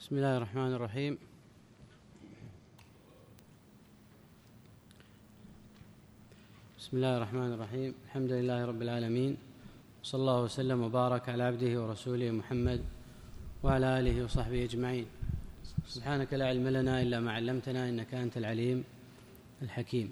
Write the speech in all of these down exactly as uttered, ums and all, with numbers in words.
بسم الله الرحمن الرحيم. بسم الله الرحمن الرحيم الحمد لله رب العالمين، صلى الله وسلم وبارك على عبده ورسوله محمد وعلى آله وصحبه أجمعين. سبحانك لا علم لنا إلا ما علمتنا إنك أنت العليم الحكيم.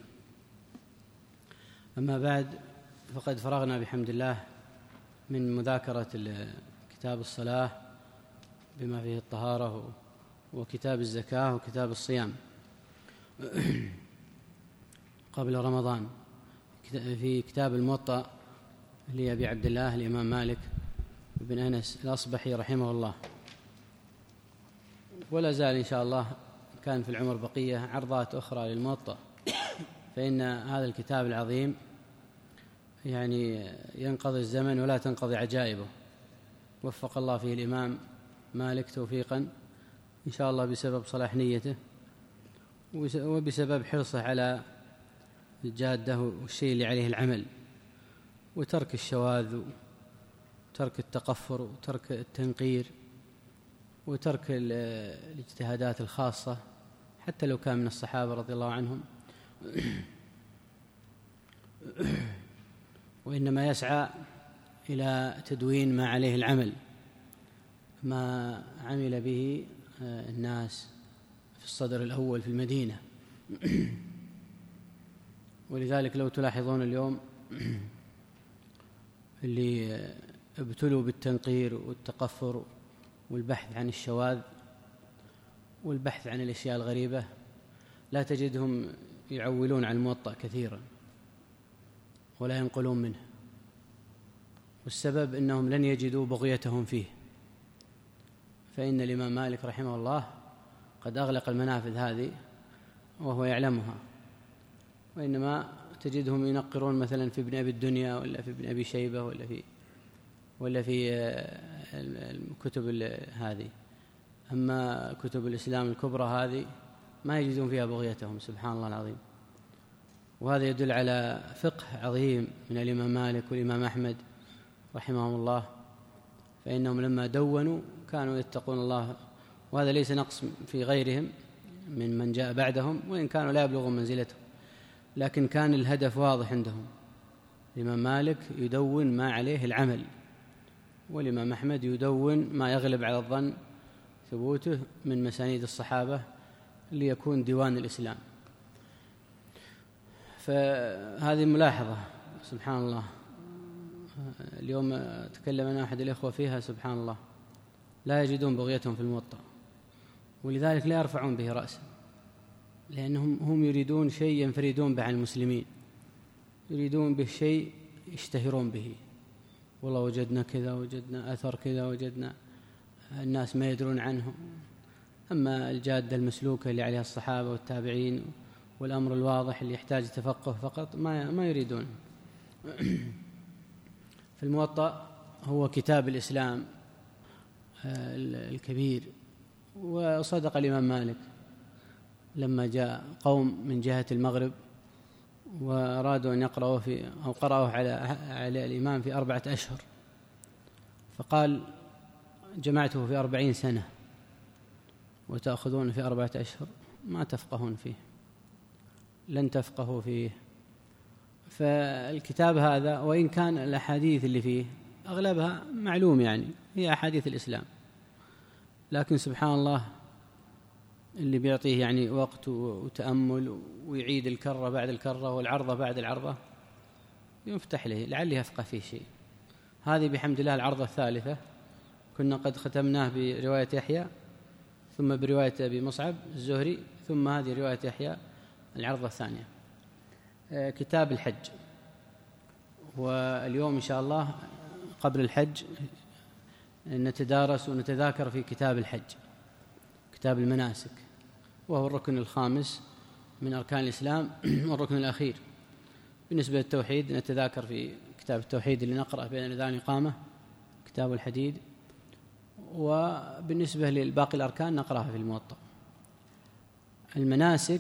أما بعد، فقد فرغنا بحمد الله من مذاكرة كتاب الصلاة بما فيه الطهارة وكتاب الزكاة وكتاب الصيام قبل رمضان في كتاب الموطأ لأبي عبد الله الإمام مالك بن أنس الأصبحي رحمه الله. ولا زال إن شاء الله كان في العمر بقية عرضات أخرى للموطأ، فإن هذا الكتاب العظيم يعني ينقضي الزمن ولا تنقضي عجائبه. وفق الله فيه الإمام مالك توفيقا إن شاء الله بسبب صلاح نيته وبسبب حرصه على الجادة والشيء اللي عليه العمل، وترك الشواذ وترك التقفر وترك التنقير وترك الاجتهادات الخاصة حتى لو كان من الصحابة رضي الله عنهم، وإنما يسعى إلى تدوين ما عليه العمل، ما عمل به الناس في الصدر الأول في المدينة. ولذلك لو تلاحظون اليوم اللي ابتلوا بالتنقير والتقفر والبحث عن الشواذ والبحث عن الأشياء الغريبة، لا تجدهم يعولون عن الموطأ كثيرا ولا ينقلون منه، والسبب أنهم لن يجدوا بغيتهم فيه. فإن الإمام مالك رحمه الله قد أغلق المنافذ هذه وهو يعلمها، وإنما تجدهم ينقرون مثلا في ابن أبي الدنيا ولا في ابن أبي شيبة ولا في ولا في الكتب هذه. أما كتب الإسلام الكبرى هذه ما يجدون فيها بغيتهم، سبحان الله العظيم. وهذا يدل على فقه عظيم من الإمام مالك والإمام أحمد رحمهم الله، فإنهم لما دونوا كانوا يتقون الله، وهذا ليس نقص في غيرهم من من جاء بعدهم وإن كانوا لا يبلغون منزلتهم، لكن كان الهدف واضح عندهم. الإمام مالك يدون ما عليه العمل، والإمام أحمد يدون ما يغلب على الظن ثبوته من مسانيد الصحابة ليكون ديوان الإسلام. فهذه ملاحظة سبحان الله. اليوم تكلم أنا أحد الإخوة فيها، سبحان الله لا يجدون بغيتهم في الموطأ، ولذلك لا يرفعون به رأسا، لأنهم هم يريدون شيء ينفردون به عن المسلمين، يريدون به شيء يشتهرون به. والله وجدنا كذا، وجدنا أثر كذا، وجدنا الناس ما يدرون عنه. أما الجادة المسلوكة اللي عليها الصحابة والتابعين والأمر الواضح اللي يحتاج تفقه فقط ما ما يريدون. في الموطأ هو كتاب الإسلام الكبير. وصدق الإمام مالك لما جاء قوم من جهة المغرب وأرادوا أن يقرأوا في أو قرأوا على على الإمام في أربعة أشهر، فقال جمعته في أربعين سنة وتأخذون في أربعة أشهر، ما تفقهون فيه، لن تفقهوا فيه. فالكتاب هذا وإن كان الأحاديث اللي فيه أغلبها معلوم يعني هي أحاديث الإسلام، لكن سبحان الله اللي بيعطيه يعني وقت وتأمل ويعيد الكرة بعد الكرة والعرضة بعد العرضة يفتح له لعله يفقه فيه شيء. هذه بحمد الله العرضة الثالثة، كنا قد ختمناه برواية يحيى ثم برواية أبي مصعب الزهري ثم هذه رواية يحيى العرضة الثانية. كتاب الحج، واليوم إن شاء الله قبل الحج نتدارس ونتذاكر في كتاب الحج، كتاب المناسك، وهو الركن الخامس من أركان الإسلام والركن الأخير. بالنسبة للتوحيد نتذاكر في كتاب التوحيد اللي نقرأ بين الأذان والإقامة، كتاب الحديد، وبالنسبة للباقي الأركان نقرأها في الموطأ. المناسك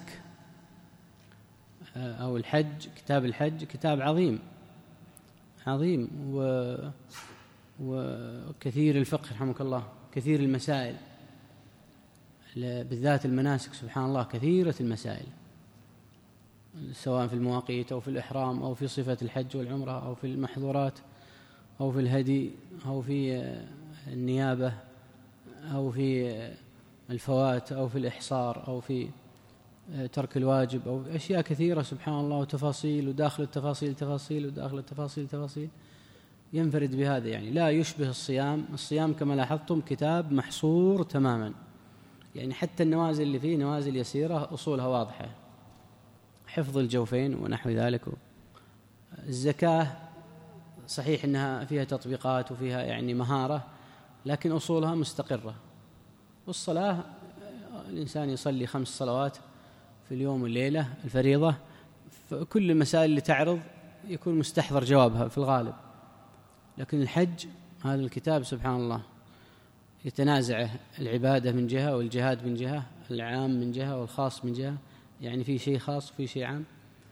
أو الحج، كتاب الحج كتاب عظيم عظيم وكثير الفقه رحمك الله، كثير المسائل، بالذات المناسك سبحان الله كثيرة المسائل، سواء في المواقيت أو في الإحرام أو في صفة الحج والعمرة أو في المحظورات أو في الهدي أو في النيابة أو في الفوات أو في الإحصار أو في ترك الواجب أو أشياء كثيرة سبحان الله، وتفاصيل وداخل التفاصيل تفاصيل وداخل التفاصيل تفاصيل. ينفرد بهذا، يعني لا يشبه الصيام. الصيام كما لاحظتم كتاب محصور تماما، يعني حتى النوازل اللي فيه نوازل يسيرة أصولها واضحة، حفظ الجوفين ونحو ذلك. الزكاة صحيح أنها فيها تطبيقات وفيها يعني مهارة، لكن أصولها مستقرة. والصلاة الإنسان يصلي خمس صلوات في اليوم والليلة الفريضة، فكل المسائل اللي تعرض يكون مستحضر جوابها في الغالب. لكن الحج هذا الكتاب سبحان الله يتنازعه العبادة من جهة والجهاد من جهة، العام من جهة والخاص من جهة، يعني في شيء خاص وفي شيء عام.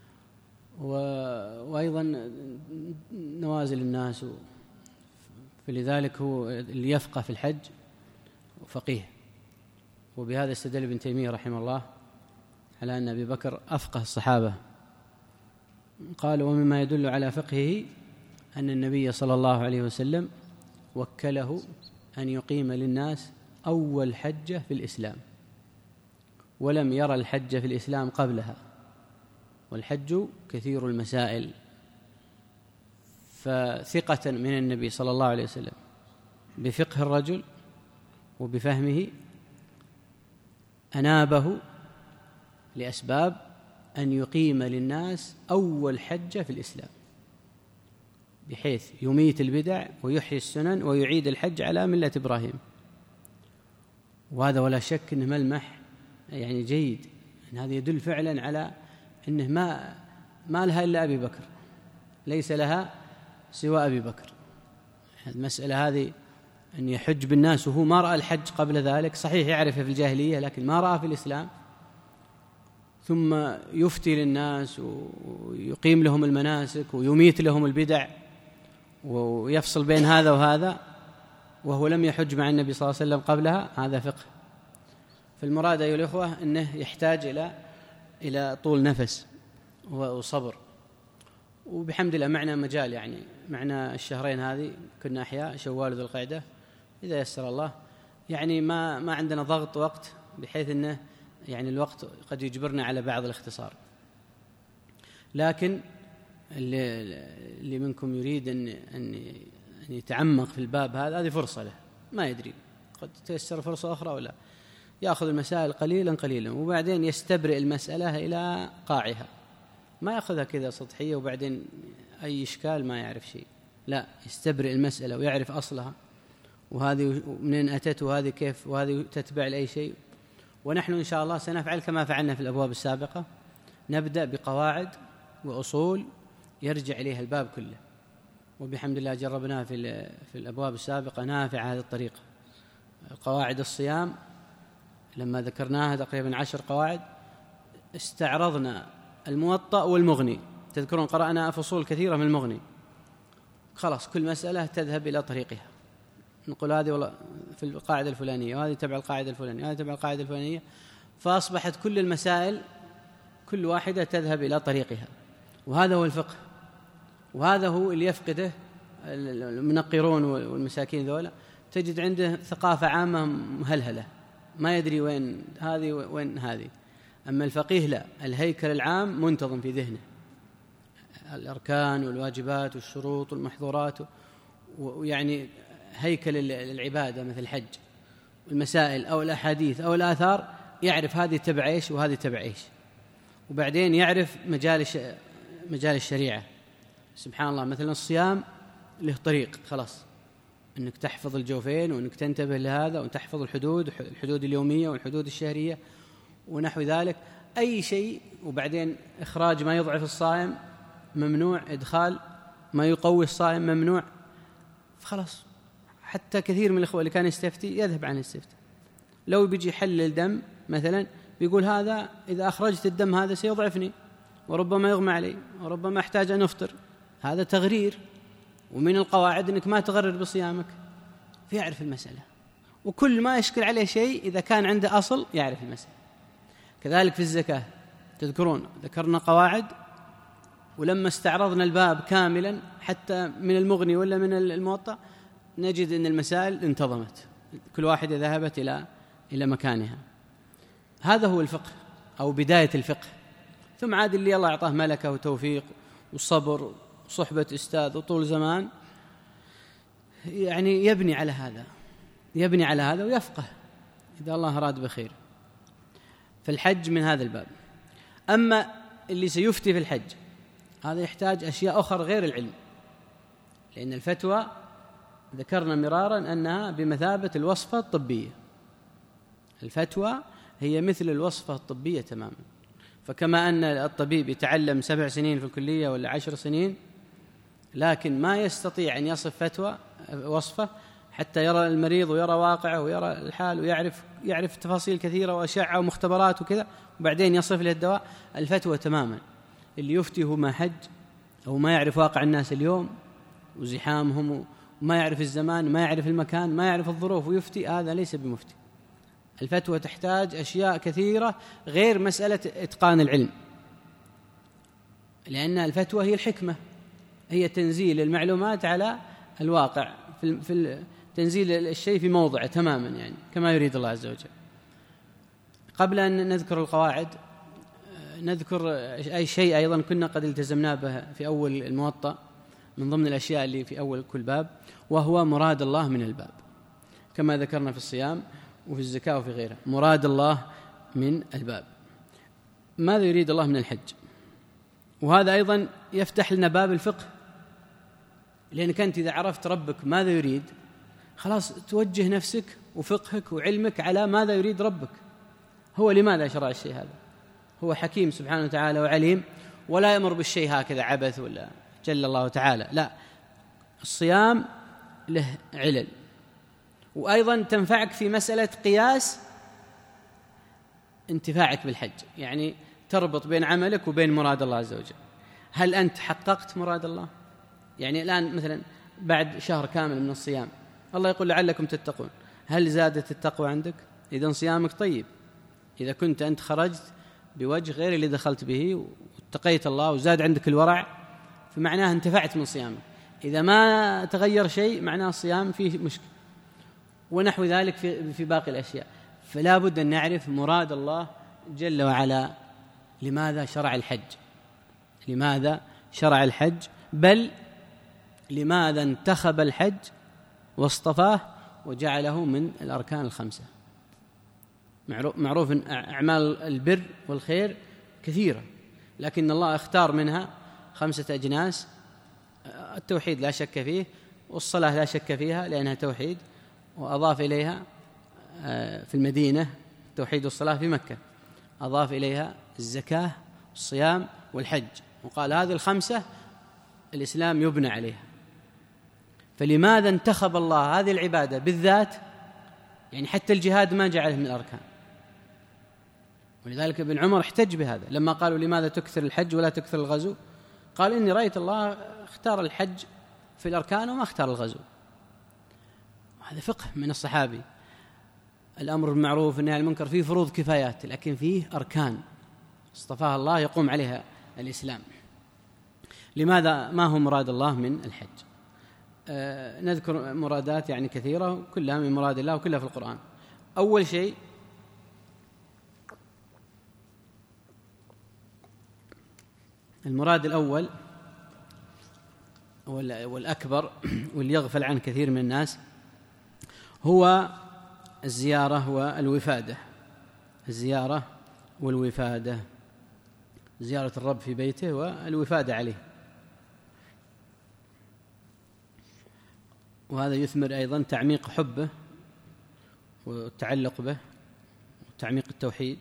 وأيضا نوازل الناس، فلذلك هو اللي يفقه في الحج فقيه. وبهذا استدل ابن تيمية رحمه الله على أن أبي بكر أفقه الصحابة. قال: ومما يدل على فقهه أن النبي صلى الله عليه وسلم وكله أن يقيم للناس أول حجة في الإسلام، ولم يرى الحج في الإسلام قبلها، والحج كثير المسائل. فثقة من النبي صلى الله عليه وسلم بفقه الرجل وبفهمه أنابه لأسباب أن يقيم للناس أول حجة في الإسلام، بحيث يميت البدع ويحيي السنن ويعيد الحج على ملة إبراهيم. وهذا ولا شك أنه ملمح يعني جيد، أن هذا يدل فعلا على أنه ما ما لها إلا أبي بكر، ليس لها سوى أبي بكر. المسألة هذه أن يحج بالناس وهو ما رأى الحج قبل ذلك، صحيح يعرفه في الجاهلية لكن ما رأى في الإسلام، ثم يفتي للناس ويقيم لهم المناسك ويميت لهم البدع ويفصل بين هذا وهذا وهو لم يحج مع النبي صلى الله عليه وسلم قبلها. هذا فقه. فالمراد أيها الأخوة أنه يحتاج إلى إلى طول نفس وصبر، وبحمد الله معنا مجال، يعني معنا الشهرين هذه كنا أحياء شوال ذو القعدة إذا يسر الله، يعني ما ما عندنا ضغط وقت بحيث أنه يعني الوقت قد يجبرنا على بعض الاختصار. لكن اللي, اللي منكم يريد أن, أن, أن يتعمق في الباب هذا، هذه فرصة له، ما يدري قد تيسر فرصة أخرى ولا، يأخذ المسائل قليلا قليلا وبعدين يستبرئ المسألة إلى قاعها، ما يأخذها كذا سطحية وبعدين أي إشكال ما يعرف شيء، لا، يستبرئ المسألة ويعرف أصلها، وهذه منين أتت وهذه كيف وهذه تتبع لأي شيء. ونحن إن شاء الله سنفعل كما فعلنا في الأبواب السابقة، نبدأ بقواعد وأصول يرجع إليها الباب كله، وبحمد الله جربناها في في الأبواب السابقة نافع هذه الطريقة. قواعد الصيام لما ذكرناها تقريبا عشر قواعد، استعرضنا الموطأ والمغني، تذكرون قرأنا فصول كثيرة من المغني، خلاص كل مسألة تذهب إلى طريقها، نقول هذه والله في القاعدة الفلانية وهذه تبع القاعدة الفلانية وهذه تبع القاعدة الفلانية، فأصبحت كل المسائل كل واحدة تذهب إلى طريقها. وهذا هو الفقه، وهذا هو اللي يفقده المنقرون والمساكين ذولا، تجد عنده ثقافة عامة مهلهلة ما يدري وين هذه وين هذه. أما الفقيه لا، الهيكل العام منتظم في ذهنه، الأركان والواجبات والشروط والمحظورات، ويعني هيكل العبادة مثل الحج، المسائل أو الأحاديث أو الآثار، يعرف هذه تبع إيش وهذه تبع إيش، وبعدين يعرف مجال مجال الشريعة. سبحان الله، مثلا الصيام له طريق، خلاص أنك تحفظ الجوفين وأنك تنتبه لهذا وتحفظ الحدود الحدود اليومية والحدود الشهرية ونحو ذلك، أي شيء. وبعدين إخراج ما يضعف الصائم ممنوع، إدخال ما يقوي الصائم ممنوع. خلاص، حتى كثير من الإخوة اللي كان يستفتي يذهب عن الاستفتاء، لو بيجي يحلل دم مثلا بيقول هذا إذا أخرجت الدم هذا سيضعفني وربما يغمى علي وربما أحتاج أن أفطر، هذا تغرير. ومن القواعد أنك ما تغرر بصيامك، فيعرف المسألة وكل ما يشكل عليه شيء إذا كان عنده أصل يعرف المسألة. كذلك في الزكاة، تذكرون ذكرنا قواعد، ولما استعرضنا الباب كاملا حتى من المغني ولا من الموطأ نجد أن المسائل انتظمت، كل واحدة ذهبت إلى إلى مكانها. هذا هو الفقه أو بداية الفقه. ثم عاد اللي الله أعطاه ملكة وتوفيق وصبر وصحبة أستاذ وطول زمان يعني يبني على هذا يبني على هذا ويفقه إذا الله أراد بخير. فالحج من هذا الباب. أما اللي سيفتي في الحج هذا يحتاج أشياء أخرى غير العلم، لأن الفتوى ذكرنا مرارا أنها بمثابة الوصفة الطبية. الفتوى هي مثل الوصفة الطبية تماما. فكما أن الطبيب يتعلم سبع سنين في الكلية ولا عشر سنين، لكن ما يستطيع أن يصف فتوى وصفة حتى يرى المريض ويرى واقعه ويرى الحال ويعرف يعرف تفاصيل كثيرة وأشعة ومختبرات وكذا، وبعدين يصف له الدواء. الفتوى تماما اللي يفتي هو ما حج أو ما يعرف واقع الناس اليوم وزحامهم وما يعرف الزمان ما يعرف المكان ما يعرف الظروف ويفتي، هذا ليس بمفتي. الفتوى تحتاج أشياء كثيرة غير مسألة إتقان العلم، لأن الفتوى هي الحكمة، هي تنزيل المعلومات على الواقع، في في تنزيل الشيء في موضعه تماما، يعني كما يريد الله عز وجل. قبل أن نذكر القواعد نذكر أي شيء أيضا كنا قد التزمنا به في أول الموطأ من ضمن الأشياء اللي في أول كل باب، وهو مراد الله من الباب، كما ذكرنا في الصيام وفي الزكاة وفي غيرها. مراد الله من الباب، ماذا يريد الله من الحج؟ وهذا أيضا يفتح لنا باب الفقه، لأنك أنت إذا عرفت ربك ماذا يريد خلاص توجه نفسك وفقهك وعلمك على ماذا يريد ربك. هو لماذا شرع الشيء هذا؟ هو حكيم سبحانه وتعالى وعليم، ولا يأمر بالشيء هكذا عبث ولا جل الله تعالى، لا، الصيام له علل. وأيضا تنفعك في مسألة قياس انتفاعك بالحج، يعني تربط بين عملك وبين مراد الله عز وجل. هل أنت حققت مراد الله؟ يعني الآن مثلا بعد شهر كامل من الصيام الله يقول لعلكم تتقون، هل زادت التقوى عندك؟ إذن صيامك طيب. إذا كنت أنت خرجت بوجه غير اللي دخلت به واتقيت الله وزاد عندك الورع فمعناه انتفعت من صيامك. إذا ما تغير شيء معناه الصيام فيه مشكلة، ونحو ذلك في في باقي الأشياء. فلا بد أن نعرف مراد الله جل وعلا. لماذا شرع الحج؟ لماذا شرع الحج؟ بل لماذا انتخب الحج واصطفاه وجعله من الأركان الخمسة؟ معروف أن أعمال البر والخير كثيرة، لكن الله اختار منها خمسة أجناس. التوحيد لا شك فيه، والصلاة لا شك فيها لأنها توحيد، وأضاف إليها في المدينة التوحيد والصلاة في مكة، أضاف إليها الزكاة والصيام والحج، وقال هذه الخمسة الإسلام يبنى عليها. فلماذا انتخب الله هذه العبادة بالذات؟ يعني حتى الجهاد ما جعله من الأركان. ولذلك ابن عمر احتج بهذا لما قالوا لماذا تكثر الحج ولا تكثر الغزو؟ قال إني رأيت الله اختار الحج في الأركان وما اختار الغزو. هذا فقه من الصحابي. الأمر بالمعروف والنهي عن المنكر فيه فروض كفايات، لكن فيه أركان اصطفاها الله يقوم عليها الإسلام. لماذا؟ ما هو مراد الله من الحج؟ آه نذكر مرادات يعني كثيرة كلها من مراد الله وكلها في القرآن. أول شيء المراد الأول والأكبر واللي يغفل عنه كثير من الناس هو الزيارة والوفادة. الزيارة والوفادة، زيارة الرب في بيته والوفادة عليه. وهذا يثمر أيضا تعميق حبه والتعلق به وتعميق التوحيد.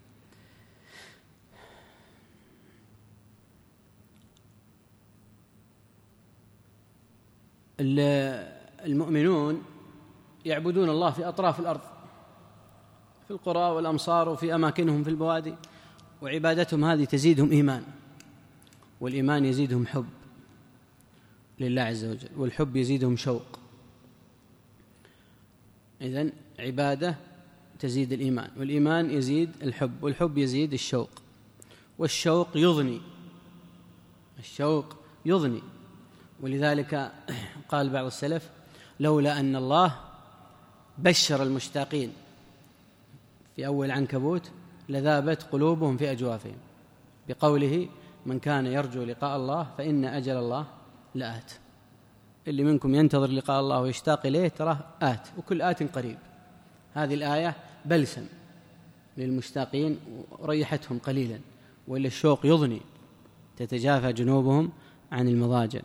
المؤمنون يعبدون الله في أطراف الأرض، في القرى والأمصار وفي أماكنهم في البوادي، وعبادتهم هذه تزيدهم إيمان، والإيمان يزيدهم حب لله عز وجل، والحب يزيدهم شوق. إذن عبادة تزيد الإيمان، والإيمان يزيد الحب، والحب يزيد الشوق، والشوق يضني، الشوق يضني. ولذلك قال بعض السلف: لولا أن الله بشر المشتاقين في أول عنكبوت لذابت قلوبهم في أجوافهم، بقوله: من كان يرجو لقاء الله فإن أجل الله لآت. اللي منكم ينتظر لقاء الله ويشتاق إليه تراه آت، وكل آت قريب. هذه الآية بلسم للمشتاقين وريحتهم قليلا، وإلا الشوق يضني، تتجافى جنوبهم عن المضاجع.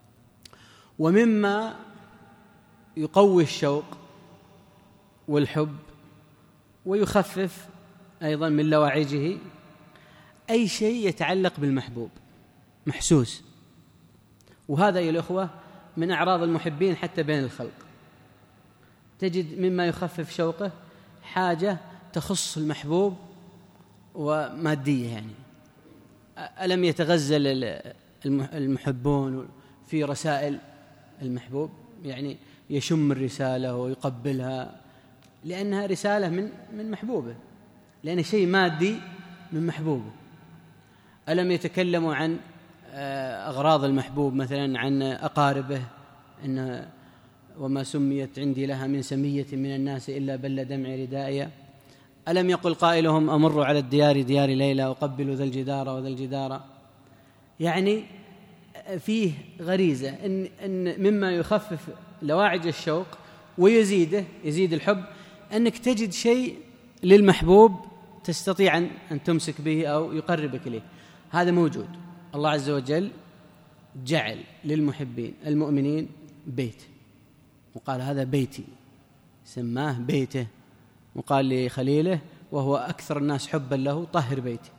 ومما يقوي الشوق والحب ويخفف أيضا من لواعجه أي شيء يتعلق بالمحبوب محسوس. وهذا يا الأخوة من أعراض المحبين حتى بين الخلق. تجد مما يخفف شوقه حاجة تخص المحبوب ومادية، يعني ألم يتغزل المحبون في رسائل المحبوب؟ يعني يشم الرسالة ويقبلها لأنها رسالة من من محبوبه، لأن شيء مادي من محبوبه. ألم يتكلموا عن أغراض المحبوب، مثلا عن أقاربه، إن وما سميت عندي لها من سمية من الناس إلا بل دمع ردائي. ألم يقل قائلهم: أمر على الديار ديار ليلى أقبل ذا الجدار وذا الجدار. يعني فيه غريزة إن, إن مما يخفف لواعج الشوق ويزيده يزيد الحب أنك تجد شيء للمحبوب تستطيع أن تمسك به أو يقربك إليه. هذا موجود. الله عز وجل جعل للمحبين المؤمنين بيت، وقال: هذا بيتي، سماه بيته. وقال لخليله وهو أكثر الناس حبا له: طهر بيتي.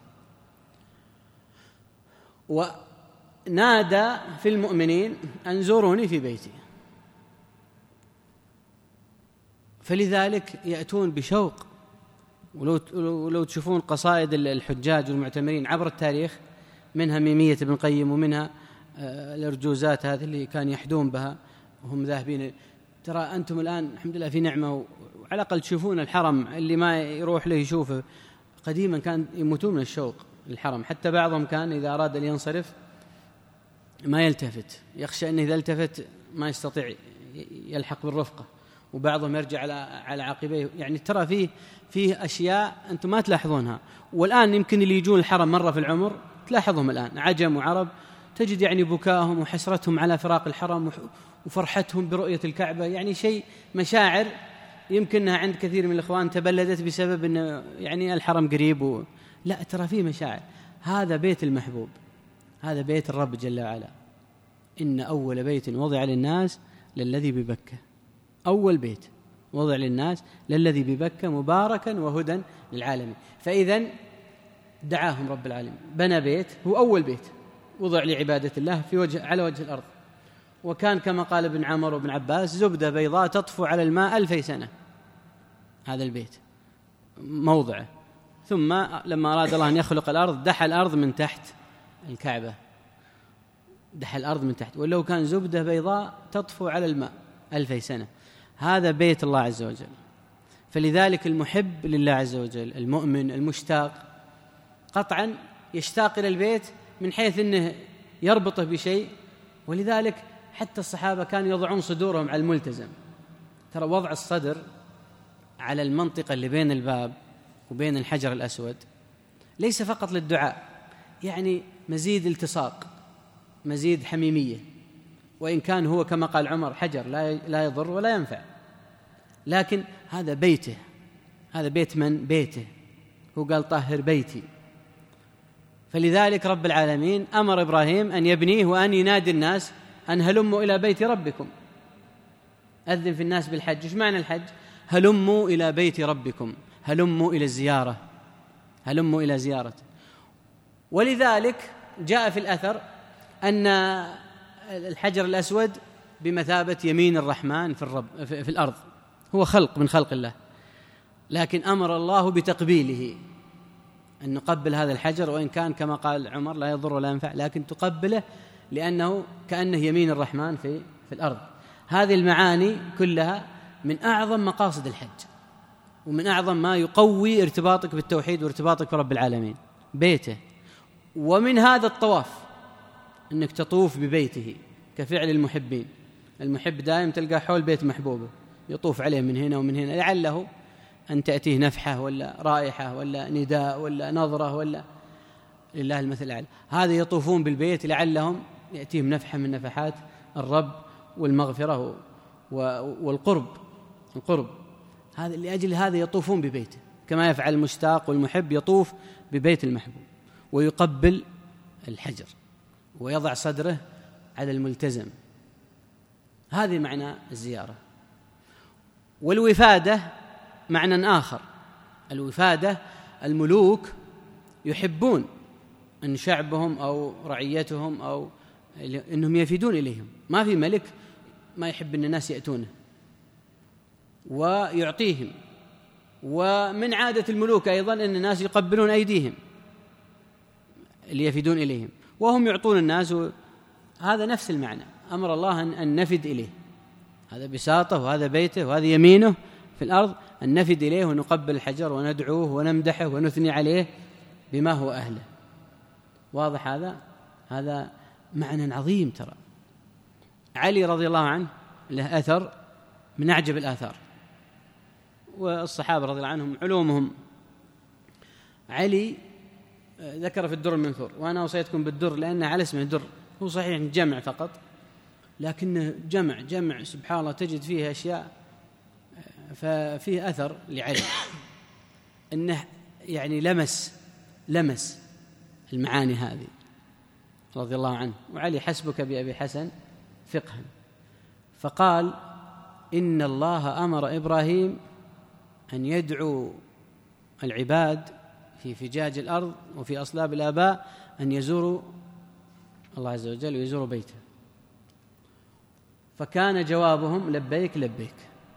ونادى في المؤمنين أن زوروني في بيتي. فلذلك يأتون بشوق. ولو ولو تشوفون قصائد الحجاج والمعتمرين عبر التاريخ، منها ميمية ابن القيم، ومنها الأرجوزات هذه اللي كان يحدون بها وهم ذاهبين. ترى أنتم الآن الحمد لله في نعمة، وعلى الأقل تشوفون الحرم، اللي ما يروح له يشوفه. قديما كان يموتون من الشوق للحرم، حتى بعضهم كان إذا أراد أن ينصرف ما يلتفت، يخشى أنه إذا التفت ما يستطيع يلحق بالرفقة، وبعضهم يرجع على على عقبيه. يعني ترى فيه فيه أشياء أنتم ما تلاحظونها. والآن يمكن اللي يجون الحرم مرة في العمر تلاحظهم الآن، عجم وعرب، تجد يعني بكاءهم وحسرتهم على فراق الحرم وفرحتهم برؤية الكعبة. يعني شيء مشاعر يمكنها عند كثير من الإخوان تبلدت بسبب أن يعني الحرم قريب و... لا، ترى فيه مشاعر. هذا بيت المحبوب، هذا بيت الرب جل وعلا. إن أول بيت وضع للناس للذي ببكة. أول بيت وضع للناس للذي ببكة مباركا وهدى للعالمين. فإذن دعاهم رب العالمين، بنى بيت هو أول بيت وضع لعبادة الله في وجه على وجه الأرض. وكان كما قال ابن عمر وابن عباس: زبدة بيضاء تطفو على الماء ألفي سنة. هذا البيت موضعه. ثم لما أراد الله أن يخلق الأرض دحى الأرض من تحت الكعبة، دحى الأرض من تحت، ولو كان زبدة بيضاء تطفو على الماء ألفي سنة. هذا بيت الله عز وجل. فلذلك المحب لله عز وجل، المؤمن المشتاق، قطعا يشتاق إلى البيت من حيث أنه يربطه بشيء. ولذلك حتى الصحابة كانوا يضعون صدورهم على الملتزم. ترى وضع الصدر على المنطقة اللي بين الباب وبين الحجر الأسود ليس فقط للدعاء، يعني مزيد التصاق، مزيد حميمية. وإن كان هو كما قال عمر حجر لا يضر ولا ينفع، لكن هذا بيته. هذا بيت من؟ بيته. هو قال: طهر بيتي. فلذلك رب العالمين أمر إبراهيم أن يبنيه وأن ينادي الناس أن هلموا إلى بيت ربكم. أذن في الناس بالحج. إيش معنى الحج؟ هلموا إلى بيت ربكم، هلموا إلى الزيارة، هلموا إلى زيارته. ولذلك جاء في الأثر أن الحجر الأسود بمثابة يمين الرحمن في الرب في الأرض، هو خلق من خلق الله، لكن أمر الله بتقبيله، أن نقبل هذا الحجر، وإن كان كما قال عمر لا يضر ولا ينفع، لكن تقبله لأنه كأنه يمين الرحمن في في الأرض. هذه المعاني كلها من أعظم مقاصد الحج، ومن أعظم ما يقوي ارتباطك بالتوحيد وارتباطك برب العالمين بيته. ومن هذا الطواف أنك تطوف ببيته كفعل المحبين. المحب دائم تلقى حول بيت محبوبه يطوف عليه من هنا ومن هنا، لعله أن تأتيه نفحة ولا رائحة ولا نداء ولا نظرة، ولا لله المثل الأعلى. هذا يطوفون بالبيت لعلهم يأتيهم نفحة من نفحات الرب والمغفرة والقرب القرب هذا لأجل هذا يطوفون ببيته، كما يفعل المشتاق والمحب يطوف ببيت المحبوب ويقبل الحجر ويضع صدره على الملتزم. هذه معنى الزيارة. والوفادة معنى آخر. الوفادة الملوك يحبون أن شعبهم أو رعيتهم أو أنهم يفيدون إليهم. ما في ملك ما يحب أن الناس يأتونه ويعطيهم. ومن عادة الملوك أيضا أن الناس يقبلون أيديهم اللي يفيدون إليهم وهم يعطون الناس. هذا نفس المعنى، أمر الله أن نفد إليه. هذا بساطه وهذا بيته وهذا يمينه في الأرض، أن نفد إليه ونقبل الحجر وندعوه ونمدحه ونثني عليه بما هو أهله. واضح هذا؟ هذا معنى عظيم. ترى علي رضي الله عنه له أثر من أعجب الآثار، والصحابة رضي الله عنهم علومهم. علي ذكر في الدر المنثور، وأنا أوصيتكم بالدر لأنه على اسمه الدر، هو صحيح جمع فقط لكنه جمع جمع سبحان الله تجد فيه أشياء. ففيه أثر لعلي أنه يعني لمس لمس المعاني هذه رضي الله عنه. وعلي حسبك بأبي حسن فقها، فقال إن الله أمر إبراهيم أن يدعو العباد في فجاج الأرض وفي أصلاب الآباء أن يزوروا الله عز وجل ويزوروا بيته، فكان جوابهم لبيك لبيك.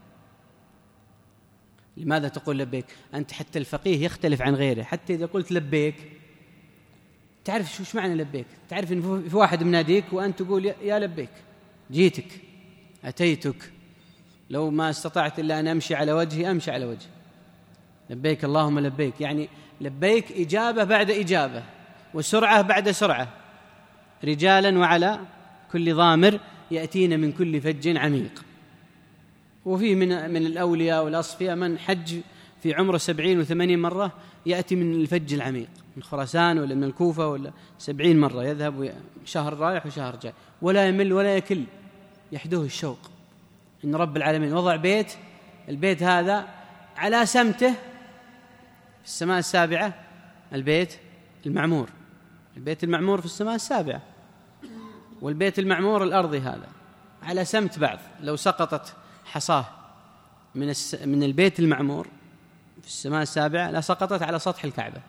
لماذا تقول لبيك؟ أنت حتى الفقيه يختلف عن غيره، حتى إذا قلت لبيك تعرف شو معنى لبيك، تعرف إن في واحد مناديك وأنت تقول يا لبيك، جيتك أتيتك، لو ما استطعت إلا أن أمشي على وجهي أمشي على وجهي، لبيك اللهم لبيك. يعني لبيك إجابة بعد إجابة وسرعة بعد سرعة، رجالا وعلى كل ضامر يأتين من كل فج عميق. وفيه من من الأولياء والأصفياء من حج في عمره سبعين وثمانين مرة يأتي من الفج العميق، من خراسان ولا من الكوفة ولا سبعين مرة يذهب شهر رايح وشهر جاي ولا يمل ولا يكل، يحدوه الشوق إن رب العالمين وضع بيت، البيت هذا على سمته في السماء السابعة، البيت المعمور. البيت المعمور في السماء السابعة، والبيت المعمور الأرضي هذا على سمت بعض. لو سقطت حصاه من الس... من البيت المعمور في السماء السابعة لسقطت على سطح الكعبة.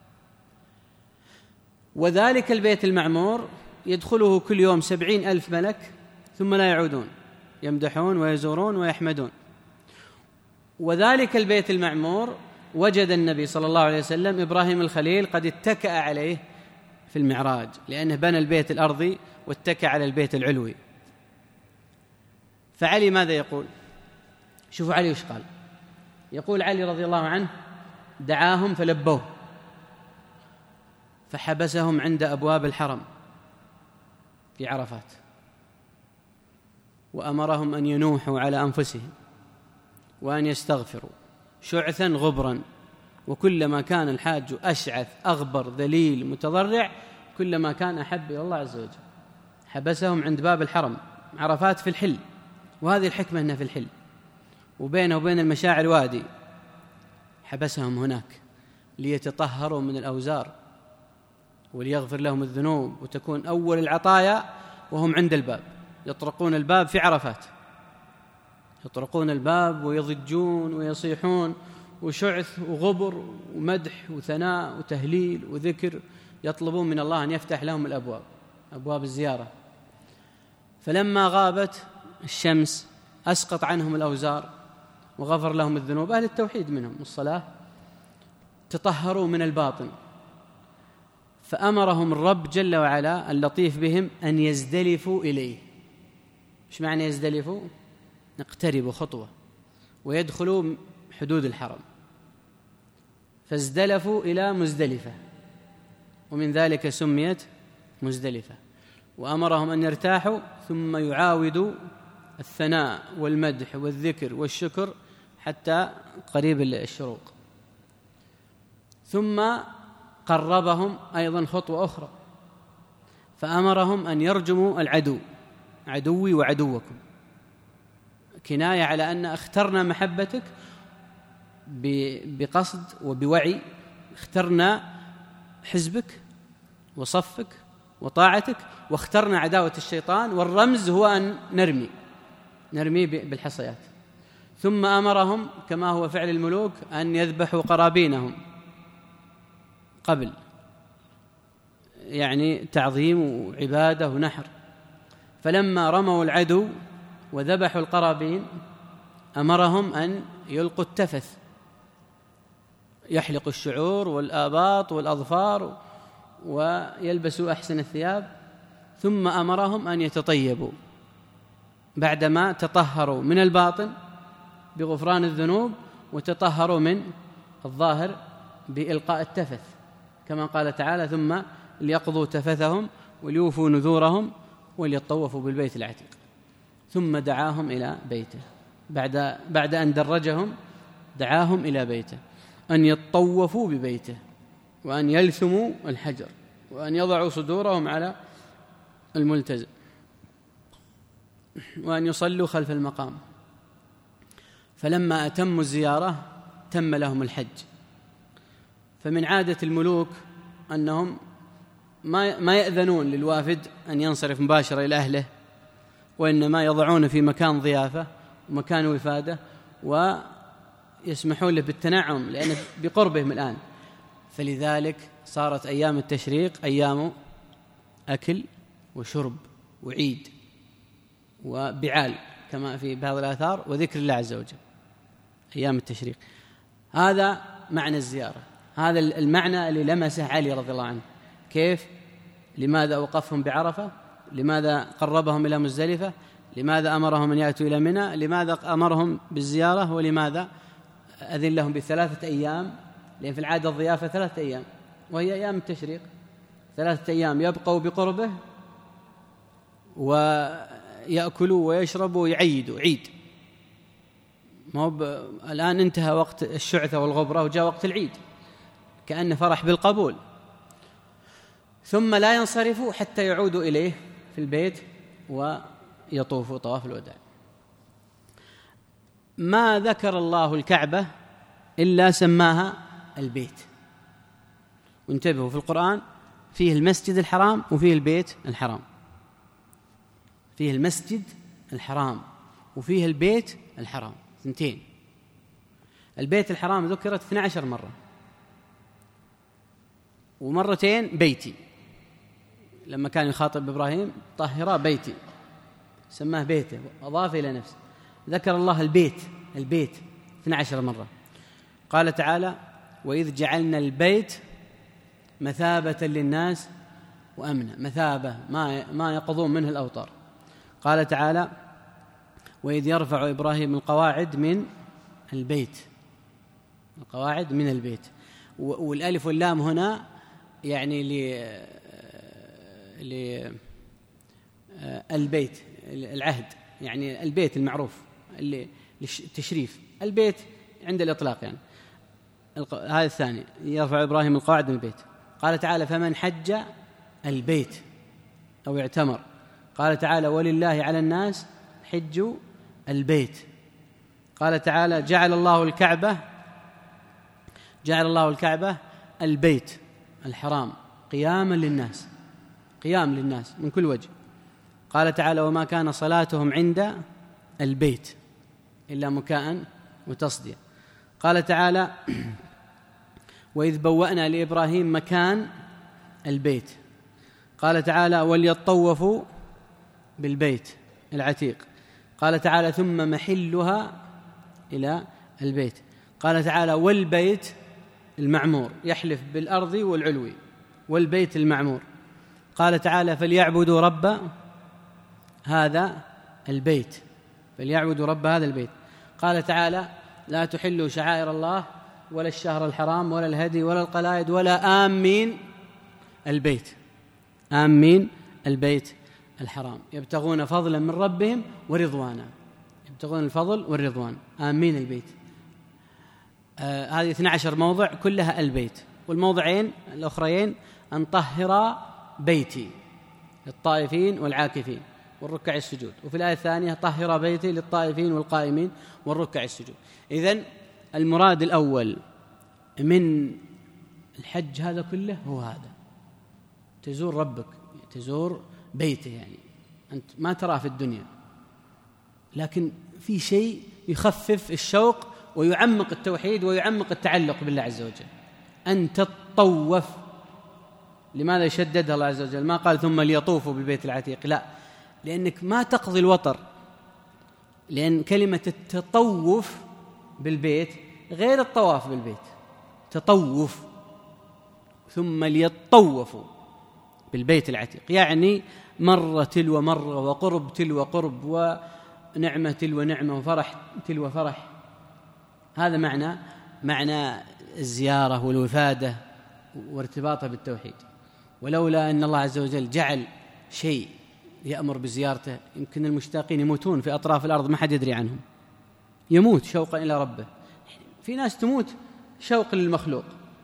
وذلك البيت المعمور يدخله كل يوم سبعين ألف ملك ثم لا يعودون، يمدحون ويزورون ويحمدون. وذلك البيت المعمور وجد النبي صلى الله عليه وسلم إبراهيم الخليل قد اتكأ عليه في المعراج، لأنه بنى البيت الأرضي واتكأ على البيت العلوي. فعلي ماذا يقول؟ شوفوا علي وش قال. يقول علي رضي الله عنه دعاهم فلبوه، فحبسهم عند أبواب الحرم في عرفات، وأمرهم أن ينوحوا على أنفسهم وأن يستغفروا شعثا غبرا، وكلما كان الحاج أشعث أغبر ذليل متضرع كلما كان أحب إلى الله عز وجل. حبسهم عند باب الحرم، عرفات في الحل، وهذه الحكمة أنها في الحل وبينه وبين المشاعر وادي، حبسهم هناك ليتطهروا من الأوزار وليغفر لهم الذنوب، وتكون أول العطايا وهم عند الباب، يطرقون الباب في عرفات، يطرقون الباب ويضجون ويصيحون، وشعث وغبر ومدح وثناء وتهليل وذكر، يطلبون من الله أن يفتح لهم الأبواب، أبواب الزيارة. فلما غابت الشمس أسقط عنهم الأوزار وغفر لهم الذنوب، أهل التوحيد منهم الصلاة، تطهروا من الباطن. فأمرهم الرب جل وعلا اللطيف بهم أن يزدلفوا إليه. إيش معنى يزدلفوا؟ نقترب خطوة، ويدخلوا حدود الحرم، فازدلفوا إلى مزدلفة، ومن ذلك سميت مزدلفة. وأمرهم أن يرتاحوا ثم يعاودوا الثناء والمدح والذكر والشكر حتى قريب الشروق. ثم قربهم أيضا خطوة أخرى، فأمرهم أن يرجموا العدو، عدوي وعدوكم، كناية على أن اخترنا محبتك بقصد وبوعي، اخترنا حزبك وصفك وطاعتك، واخترنا عداوة الشيطان، والرمز هو أن نرمي نرمي بالحصيات. ثم أمرهم كما هو فعل الملوك أن يذبحوا قرابينهم قبل، يعني تعظيم وعبادة ونحر. فلما رموا العدو وذبحوا القرابين أمرهم أن يلقوا التفث، يحلقوا الشعور والآباط والأظفار ويلبسوا أحسن الثياب. ثم أمرهم أن يتطيبوا بعدما تطهروا من الباطن بغفران الذنوب، وتطهروا من الظاهر بإلقاء التفث، كما قال تعالى: ثم ليقضوا تفثهم وليوفوا نذورهم وليطوفوا بالبيت العتيق. ثم دعاهم إلى بيته، بعد بعد أن درجهم دعاهم إلى بيته، أن يطوفوا ببيته، وأن يلثموا الحجر، وأن يضعوا صدورهم على الملتزم، وأن يصلوا خلف المقام. فلما أتموا الزيارة تم لهم الحج. فمن عادة الملوك أنهم ما ما يأذنون للوافد أن ينصرف مباشرة إلى أهله، وإنما يضعون في مكان ضيافة ومكان وفادة، ويسمحون له بالتنعم لأن بقربهم الآن. فلذلك صارت أيام التشريق أيام أكل وشرب وعيد وبعال كما في بعض الآثار، وذكر الله عز وجل أيام التشريق. هذا معنى الزيارة، هذا المعنى اللي لمسه علي رضي الله عنه. كيف؟ لماذا أوقفهم بعرفة؟ لماذا قربهم إلى مزدلفة؟ لماذا أمرهم أن يأتوا إلى منى؟ لماذا أمرهم بالزيارة؟ ولماذا أذن لهم بثلاثة أيام؟ لأن في العادة الضيافة ثلاثة أيام، وهي أيام التشريق ثلاثة أيام يبقوا بقربه ويأكلوا ويشربوا ويعيدوا عيد. ما هو الآن انتهى وقت الشعثة والغبرة وجاء وقت العيد، كأنه فرح بالقبول. ثم لا ينصرفوا حتى يعودوا إليه في البيت ويطوفوا طواف الوداع. ما ذكر الله الكعبة إلا سماها البيت. وانتبهوا، في القرآن فيه المسجد الحرام وفيه البيت الحرام، فيه المسجد الحرام وفيه البيت الحرام، اثنتين. البيت الحرام ذكرت اثنتي عشرة مرة، ومرتين بيتي لما كان يخاطب إبراهيم: طهرا بيتي، سماه بيته وأضاف إلى نفسه. ذكر الله البيت البيت اثنتي عشرة مرة. قال تعالى: وإذ جعلنا البيت مثابة للناس وأمنا، مثابة ما ما يقضون منه الأوطار. قال تعالى: وإذ يرفع إبراهيم القواعد من البيت، القواعد من البيت. والألف واللام هنا يعني للبيت العهد، يعني البيت المعروف اللي للتشريف، البيت عند الإطلاق. يعني هذا الثاني، يرفع إبراهيم القواعد من البيت. قال تعالى: فمن حج البيت أو اعتمر. قال تعالى: ولله على الناس حج البيت. قال تعالى: جعل الله الكعبة جعل الله الكعبة البيت الحرام قياما للناس، قيام للناس من كل وجه. قال تعالى: وما كان صلاتهم عند البيت إلا مكاء وتصدية. قال تعالى: وإذ بوأنا لإبراهيم مكان البيت. قال تعالى: وليطوفوا بالبيت العتيق. قال تعالى: ثم محلها إلى البيت. قال تعالى: والبيت المعمور، يحلف بالأرض والعلوي، والبيت المعمور. قال تعالى: فليعبدوا رب هذا البيت، فليعبدوا رب هذا البيت. قال تعالى: لا تحلوا شعائر الله ولا الشهر الحرام ولا الهدي ولا القلائد ولا آمين البيت آمين البيت الحرام يبتغون فضلا من ربهم ورضوانا. يبتغون الفضل والرضوان، آمين البيت. آه هذه اثني عشر موضع كلها البيت. والموضعين الأخرين: أن طهر بيتي للطائفين والعاكفين والركع السجود. وفي الآية الثانية: طهر بيتي للطائفين والقائمين والركع السجود. إذن المراد الأول من الحج هذا كله هو هذا: تزور ربك، تزور بيته. يعني أنت ما تراه في الدنيا، لكن في شيء يخفف الشوق ويعمق التوحيد ويعمق التعلق بالله عز وجل، أن تطوف. لماذا يشددها الله عز وجل؟ ما قال ثم ليطوفوا بالبيت العتيق، لا، لأنك ما تقضي الوطر، لأن كلمة التطوف بالبيت غير الطواف بالبيت. تطوف ثم ليطوفوا بالبيت العتيق، يعني مرة تلو مرة، وقرب تلو قرب، ونعمة تلو نعمة، وفرح تلو فرح. هذا معنى معنى الزيارة والوفادة وارتباطها بالتوحيد. ولولا أن الله عز وجل جعل شيء يأمر بزيارته، يمكن المشتاقين يموتون في أطراف الأرض ما حد يدري عنهم، يموت شوقا إلى ربه. في ناس تموت شوق للمخلوق،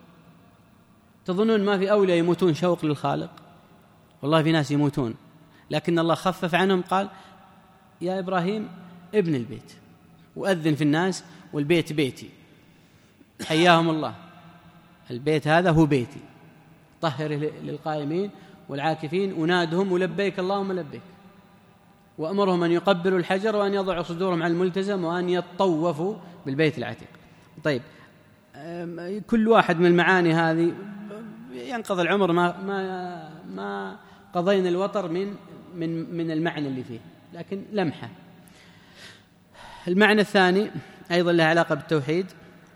تظنون ما في أولى يموتون شوق للخالق؟ والله في ناس يموتون، لكن الله خفف عنهم، قال: يا إبراهيم ابن البيت وأذن في الناس والبيت بيتي. حياهم الله، البيت هذا هو بيتي، طهر للقائمين والعاكفين، ونادهم ولبيك اللهم لبيك، وأمرهم أن يقبلوا الحجر وأن يضعوا صدورهم على الملتزم وأن يطوفوا بالبيت العتيق. طيب، كل واحد من المعاني هذه ينقضي العمر ما ما ما قضينا الوطر من من من المعنى اللي فيه، لكن لمحة. المعنى الثاني أيضا له علاقة بالتوحيد: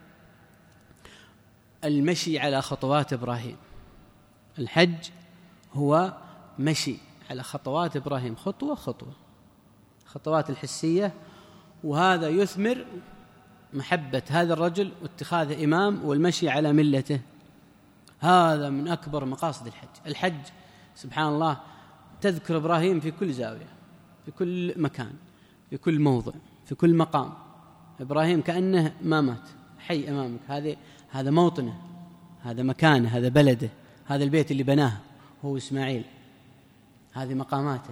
المشي على خطوات إبراهيم. الحج هو مشي على خطوات إبراهيم، خطوة خطوة، خطوات الحسية، وهذا يثمر محبة هذا الرجل واتخاذه إمام والمشي على ملته. هذا من أكبر مقاصد الحج. الحج سبحان الله تذكر إبراهيم في كل زاوية، في كل مكان، في كل موضع، في كل مقام. إبراهيم كأنه ما مات، حي أمامك. هذا هذا موطنه، هذا مكانه، هذا بلده، هذا البيت اللي بناه هو إسماعيل، هذه مقاماته.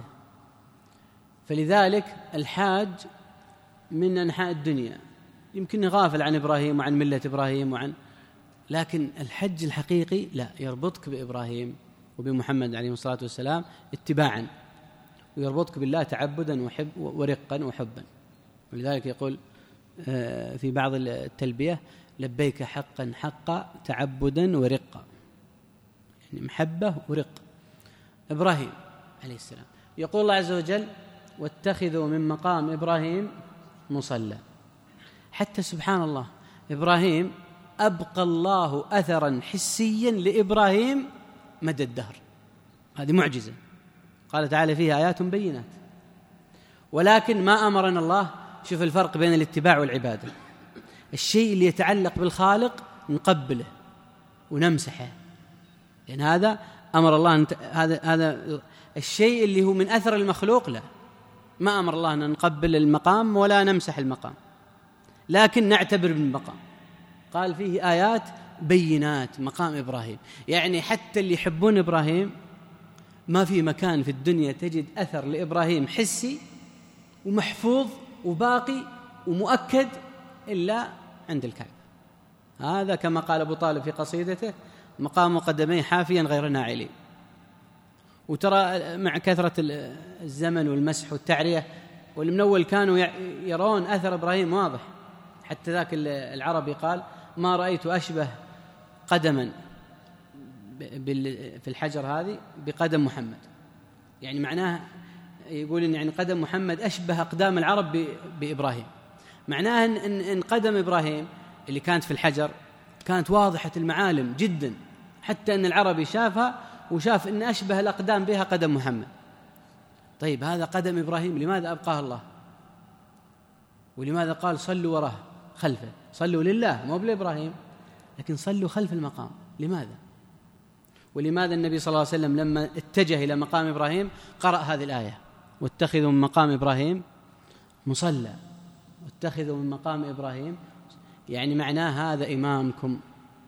فلذلك الحاج من أنحاء الدنيا يمكن غافل عن إبراهيم وعن ملة إبراهيم وعن، لكن الحج الحقيقي لا، يربطك بإبراهيم وبمحمد عليه الصلاة والسلام اتباعا، ويربطك بالله تعبدا وحب ورقا وحبا. ولذلك يقول في بعض التلبية: لبيك حقا حقا تعبدا ورقا، يعني محبة ورق. إبراهيم عليه السلام يقول الله عز وجل: واتخذوا من مقام إبراهيم مصلى. حتى سبحان الله إبراهيم أبقى الله أثرا حسيا لإبراهيم مدى الدهر. هذه معجزة قال تعالى فيها آيات بينات. ولكن ما أمرنا الله، شوف الفرق بين الاتباع والعبادة، الشيء اللي يتعلق بالخالق نقبله ونمسحه، لأن هذا أمر الله أن هذا هذا الشيء اللي هو من أثر المخلوق لا، ما أمر الله أن نقبل المقام ولا نمسح المقام، لكن نعتبر بالمقام. قال فيه آيات بينات مقام إبراهيم، يعني حتى اللي يحبون إبراهيم ما في مكان في الدنيا تجد أثر لإبراهيم حسي ومحفوظ وباقي ومؤكد إلا عند الكعبة. هذا كما قال أبو طالب في قصيدته: مقام قدمي حافيا غير ناعلي. وترى مع كثرة الزمن والمسح والتعرية والمنول كانوا يرون أثر إبراهيم واضح. حتى ذاك العربي قال: ما رأيت أشبه قدما في الحجر هذه بقدم محمد. يعني معناه يقول إن يعني قدم محمد أشبه أقدام العرب بإبراهيم. معناه إن, إن قدم إبراهيم اللي كانت في الحجر كانت واضحة المعالم جدا، حتى أن العربي شافها وشاف إن أشبه الأقدام بها قدم محمد. طيب هذا قدم إبراهيم، لماذا أبقاه الله؟ ولماذا قال صلوا وراه خلفه؟ صلوا لله مو لإبراهيم، لكن صلوا خلف المقام. لماذا؟ ولماذا النبي صلى الله عليه وسلم لما اتجه إلى مقام إبراهيم قرأ هذه الآية: واتخذوا من مقام إبراهيم مصلى؟ واتخذوا من مقام إبراهيم يعني معناه هذا إمامكم،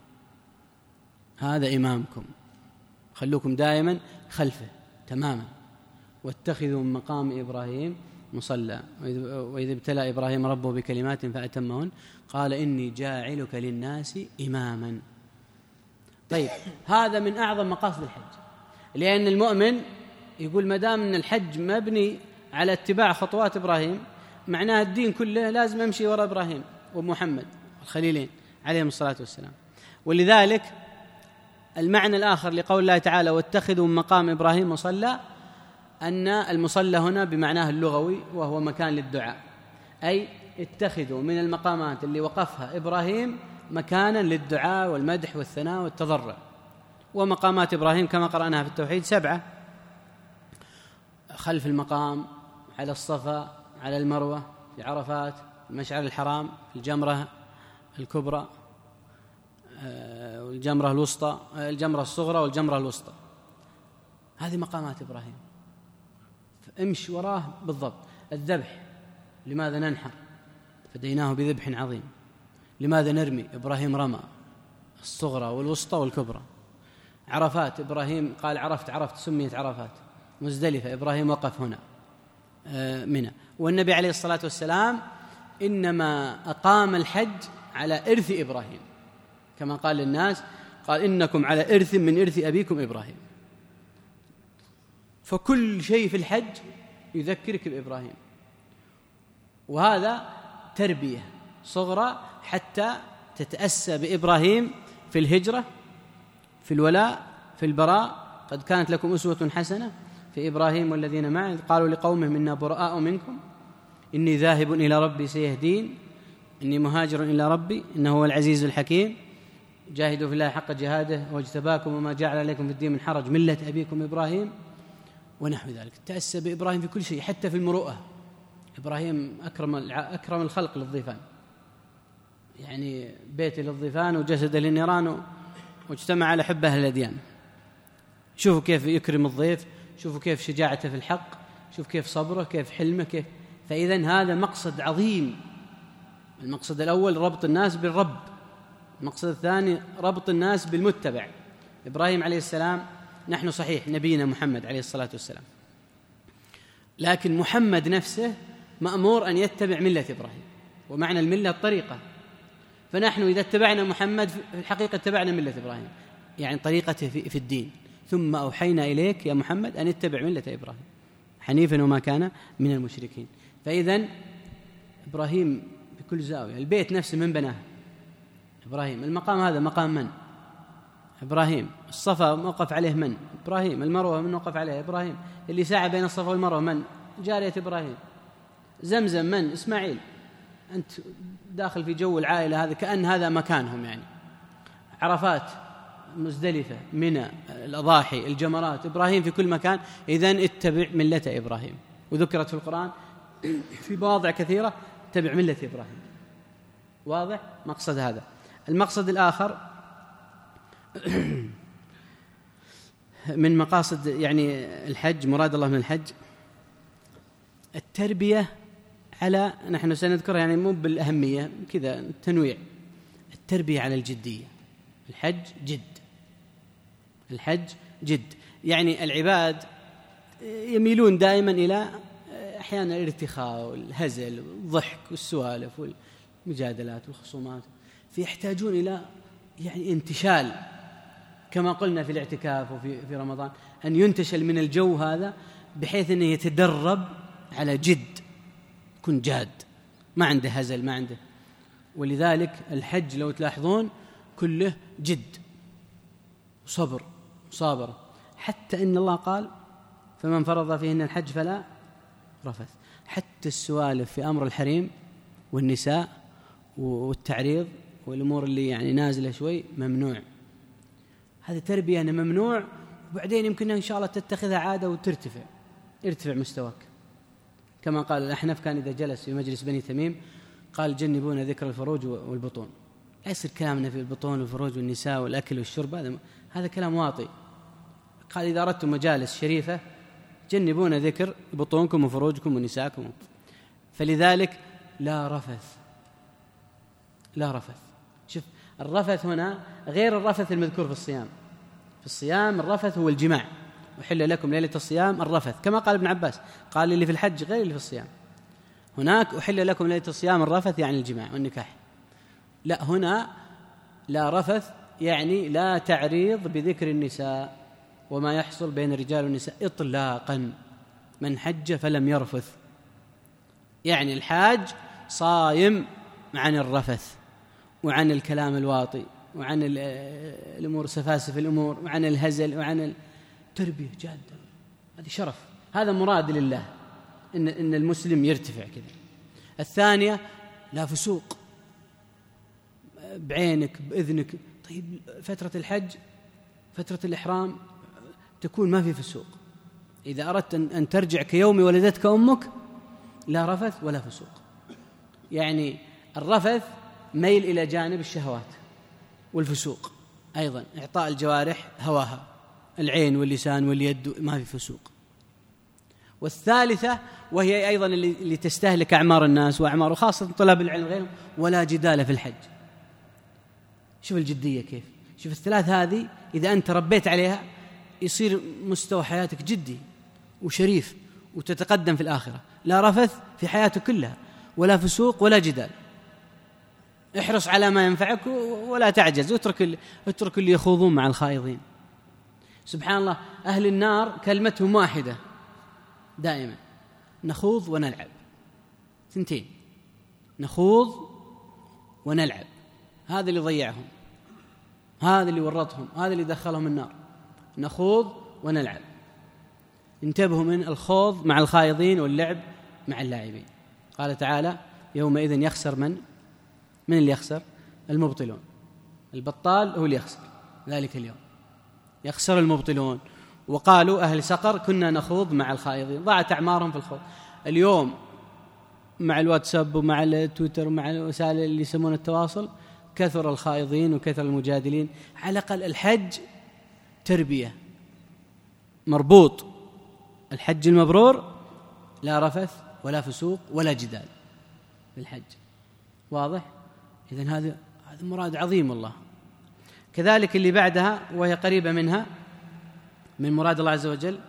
هذا إمامكم، خلوكم دائما خلفه تماما. واتخذوا من مقام إبراهيم مصلى. وإذا ابتلى إبراهيم ربه بكلمات فأتمهن قال إني جاعلك للناس إماما. طيب، هذا من أعظم مقاصد الحج، لأن المؤمن يقول ما دام أن الحج مبني على اتباع خطوات إبراهيم، معناه الدين كله لازم أمشي وراء إبراهيم ومحمد الخليلين عليهم الصلاة والسلام. ولذلك المعنى الآخر لقول الله تعالى: واتخذوا من مقام إبراهيم مصلى، أن المصلى هنا بمعناه اللغوي وهو مكان للدعاء، أي اتخذوا من المقامات اللي وقفها إبراهيم مكانا للدعاء والمدح والثناء والتضرع. ومقامات إبراهيم كما قرأناها في التوحيد سبعة: خلف المقام، على الصفا، على المروة، في عرفات، المشعر الحرام، الجمرة الكبرى، والجمرة الوسطى، الجمرة الصغرى والجمرة الوسطى. هذه مقامات إبراهيم، فامش وراه بالضبط. الذبح، لماذا ننحر؟ فديناه بذبح عظيم. لماذا نرمي؟ إبراهيم رمى الصغرى والوسطى والكبرى. عرفات، إبراهيم قال عرفت عرفت سميت عرفات. مزدلفة، إبراهيم وقف هنا. منى. والنبي عليه الصلاة والسلام إنما أقام الحج على إرث إبراهيم، كما قال للناس، قال إنكم على إرث من إرث أبيكم إبراهيم. فكل شيء في الحج يذكرك بإبراهيم، وهذا تربية صغرى حتى تتأسى بإبراهيم في الهجرة، في الولاء، في البراء. قد كانت لكم أسوة حسنة في إبراهيم والذين معه إذ قالوا لقومهم إنا براء منكم إني ذاهب إلى ربي سيهدين إني مهاجر إلى ربي إنه هو العزيز الحكيم جاهدوا في الله حق جهاده واجتباكم وما جعل عليكم في الدين من حرج ملة أبيكم إبراهيم ونحو ذلك. تأسى بإبراهيم في كل شيء، حتى في المروءة. إبراهيم أكرم أكرم الخلق للضيفان، يعني بيت للضيفان وجسد للنيران، واجتمع على حب أهل الأديان. شوفوا كيف يكرم الضيف، شوفوا كيف شجاعته في الحق، شوف كيف صبره، كيف حلمه، كيف. فإذن هذا مقصد عظيم. المقصد الأول ربط الناس بالرب، المقصد الثاني ربط الناس بالمتبع. إبراهيم عليه السلام، نحن صحيح نبينا محمد عليه الصلاة والسلام، لكن محمد نفسه مأمور أن يتبع ملة إبراهيم، ومعنى الملة الطريقة. فنحن إذا اتبعنا محمد في الحقيقة اتبعنا ملة إبراهيم، يعني طريقته في الدين. ثم أوحينا إليك يا محمد أن اتبع ملة إبراهيم حنيفا وما كان من المشركين. فإذن إبراهيم بكل زاوية. البيت نفسه من بناه؟ إبراهيم. المقام هذا مقام من؟ إبراهيم. الصفا موقف عليه من؟ إبراهيم. المروة من وقف عليه؟ إبراهيم. اللي سعى بين الصفا والمروة من؟ جارية إبراهيم. زمزم من؟ إسماعيل. أنت داخل في جو العائلة هذا، كأن هذا مكانهم يعني. عرفات، مزدلفة، منى، الأضاحي، الجمرات، إبراهيم في كل مكان. إذن اتبع ملة إبراهيم. وذكرت في القرآن في مواضع كثيرة اتبع ملة إبراهيم. واضح؟ مقصد هذا. المقصد الآخر من مقاصد يعني الحج، مراد الله من الحج التربية على، نحن سنذكرها يعني مو بالأهمية كذا، تنويع. التربية على الجدية. الحج جد، الحج جد. يعني العباد يميلون دائما إلى أحيانا الارتخاء والهزل والضحك والسوالف والمجادلات والخصومات، فيحتاجون إلى يعني انتشال، كما قلنا في الاعتكاف وفي في رمضان، أن ينتشل من الجو هذا بحيث أنه يتدرب على جد، يكون جاد، ما عنده هزل، ما عنده. ولذلك الحج لو تلاحظون كله جد وصبر وصابرة، حتى إن الله قال فمن فرض فيهن الحج فلا رفث. حتى السوالف في أمر الحريم والنساء والتعريض والأمور اللي يعني نازلة شوي ممنوع. هذه تربية أنه ممنوع، وبعدين يمكن إن شاء الله تتخذها عادة وترتفع، ارتفع مستواك. كما قال الأحنف كان إذا جلس في مجلس بني تميم قال جنبونا ذكر الفروج والبطون. لا يصير كلامنا في البطون والفروج والنساء والأكل والشرب، هذا هذا كلام واطي. قال إذا أردتم مجالس شريفة جنبونا ذكر بطونكم وفروجكم ونساءكم. فلذلك لا رفث، لا رفث. شوف الرفث هنا غير الرفث المذكور في الصيام. في الصيام الرفث هو الجماع، وحل لكم ليلة الصيام الرفث، كما قال ابن عباس قال اللي في الحج غير اللي في الصيام. هناك أحل لكم ليلة الصيام الرفث يعني الجماع والنكاح. لا، هنا لا رفث يعني لا تعريض بذكر النساء وما يحصل بين الرجال والنساء إطلاقا. من حج فلم يرفث، يعني الحاج صايم عن الرفث وعن الكلام الواطي وعن الأمور سفاسف الأمور وعن الهزل وعن التربية جادة. هذه شرف، هذا مراد لله إن, إن المسلم يرتفع كذا. الثانية لا فسوق بعينك بإذنك. طيب فترة الحج فترة الإحرام تكون ما في فسوق. إذا أردت أن ترجع كيوم ولدتك أمك لا رفث ولا فسوق. يعني الرفث ميل إلى جانب الشهوات، والفسوق أيضا إعطاء الجوارح هواها، العين واللسان واليد، ما في فسوق. والثالثة وهي أيضا اللي تستهلك أعمار الناس وأعمار خاصة طلاب العلم غيرهم، ولا جدال في الحج. شوف الجدية كيف، شوف الثلاث هذه إذا أنت ربيت عليها يصير مستوى حياتك جدي وشريف وتتقدم في الآخرة. لا رفث في حياتك كلها، ولا فسوق ولا جدال. احرص على ما ينفعك ولا تعجز، اترك اترك اللي يخوضون مع الخائضين. سبحان الله، أهل النار كلمتهم واحدة دائما: نخوض ونلعب. ثنتين، نخوض ونلعب. هذا اللي ضيعهم، هذا اللي ورطهم، هذا اللي دخلهم النار. نخوض ونلعب. انتبهوا من الخوض مع الخائضين واللعب مع اللاعبين. قال تعالى: يومئذ يخسر من من اللي يخسر؟ المبطلون. البطال هو اللي يخسر ذلك اليوم، يخسر المبطلون. وقالوا أهل سقر: كنا نخوض مع الخائضين. ضاعت أعمارهم في الخوض. اليوم مع الواتساب ومع التويتر ومع الوسائل اللي يسمون التواصل كثر الخائضين وكثر المجادلين. على الأقل الحج تربية، مربوط. الحج المبرور لا رفث ولا فسوق ولا جدال في الحج. واضح؟ إذن هذا هذا مراد عظيم والله. كذلك اللي بعدها وهي قريبة منها من مراد الله عز وجل: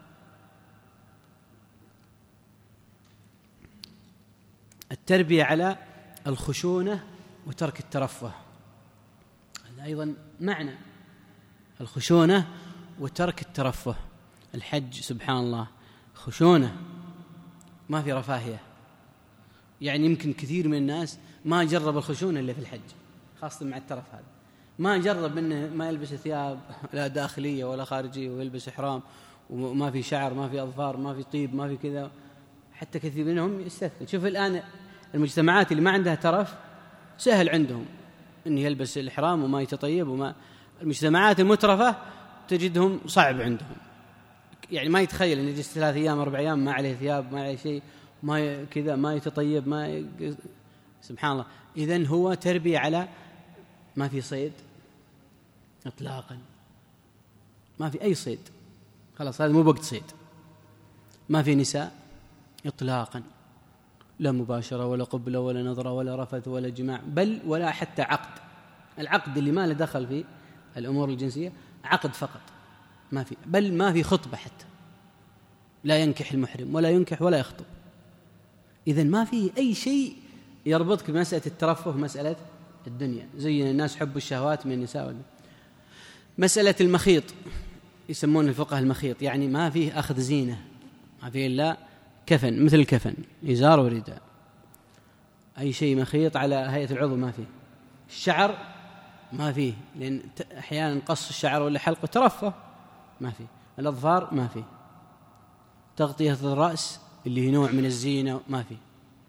التربية على الخشونة وترك الترفه. هذا أيضا معنى الخشونة وترك الترفه. الحج سبحان الله خشونة، ما في رفاهية. يعني يمكن كثير من الناس ما جرب الخشونة إلا في الحج، خاصة مع الترف هذا. ما جرب إنه ما يلبس ثياب لا داخلية ولا خارجية ويلبس إحرام وما في شعر، ما في أظفار، ما في طيب، ما في كذا. حتى كثير منهم يستثقل. شوف الآن المجتمعات اللي ما عندها ترف سهل عندهم إنه يلبس الإحرام وما يتطيب. وما المجتمعات المترفة تجدهم صعب عندهم، يعني ما يتخيل إنه يجلس ثلاث أيام أربع أيام ما عليه ثياب، ما عليه شيء، ما كذا، ما يتطيب، ما ي... سبحان الله. إذن هو تربية على ما في صيد إطلاقا، ما في أي صيد، خلاص هذا مو وقت صيد. ما في نساء إطلاقا، لا مباشرة ولا قبلة ولا نظرة ولا رفث ولا جماع، بل ولا حتى عقد. العقد اللي ما له دخل في الأمور الجنسية عقد فقط، ما في، بل ما في خطبة حتى، لا ينكح المحرم ولا ينكح ولا يخطب. إذن ما في أي شيء يربطك بمسألة الترفه ومسألة الدنيا. زي الناس حب الشهوات من النساء. مسألة المخيط يسمون الفقه المخيط، يعني ما فيه أخذ زينة، ما فيه إلا كفن، مثل الكفن، إزار ورداء. أي شيء مخيط على هيئة العضو ما فيه. الشعر ما فيه، لأن أحيانا قص الشعر ولا حلقه ترفه، ما فيه. الأظفار ما فيه. تغطية الرأس اللي هي نوع من الزينة ما فيه.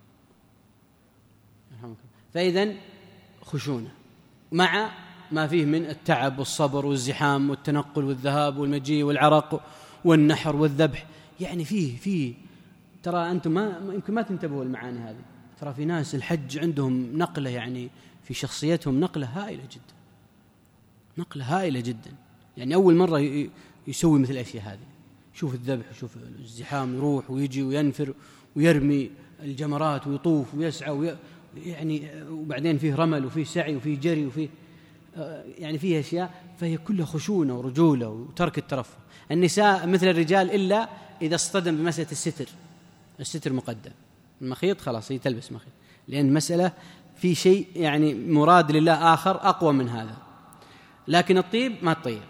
فإذن خشونة مع ما فيه من التعب والصبر والزحام والتنقل والذهاب والمجيء والعرق والنحر والذبح. يعني فيه فيه ترى أنتم ما يمكن ما تنتبهوا المعاني هذه. ترى في ناس الحج عندهم نقلة يعني في شخصيتهم نقلة هائلة جدا، نقلة هائلة جدا. يعني أول مرة يسوي مثل الأشياء هذه، شوف الذبح وشوف الزحام، يروح ويجي وينفر ويرمي الجمرات ويطوف ويسعى وي... يعني وبعدين فيه رمل وفيه سعي وفيه جري وفيه يعني فيه أشياء، فهي كلها خشونة ورجولة وترك الترفه. النساء مثل الرجال إلا إذا اصطدم بمسألة الستر، الستر مقدم، المخيط خلاص هي تلبس مخيط، لأن مسألة في شيء يعني مراد لله آخر أقوى من هذا. لكن الطيب ما تطيب،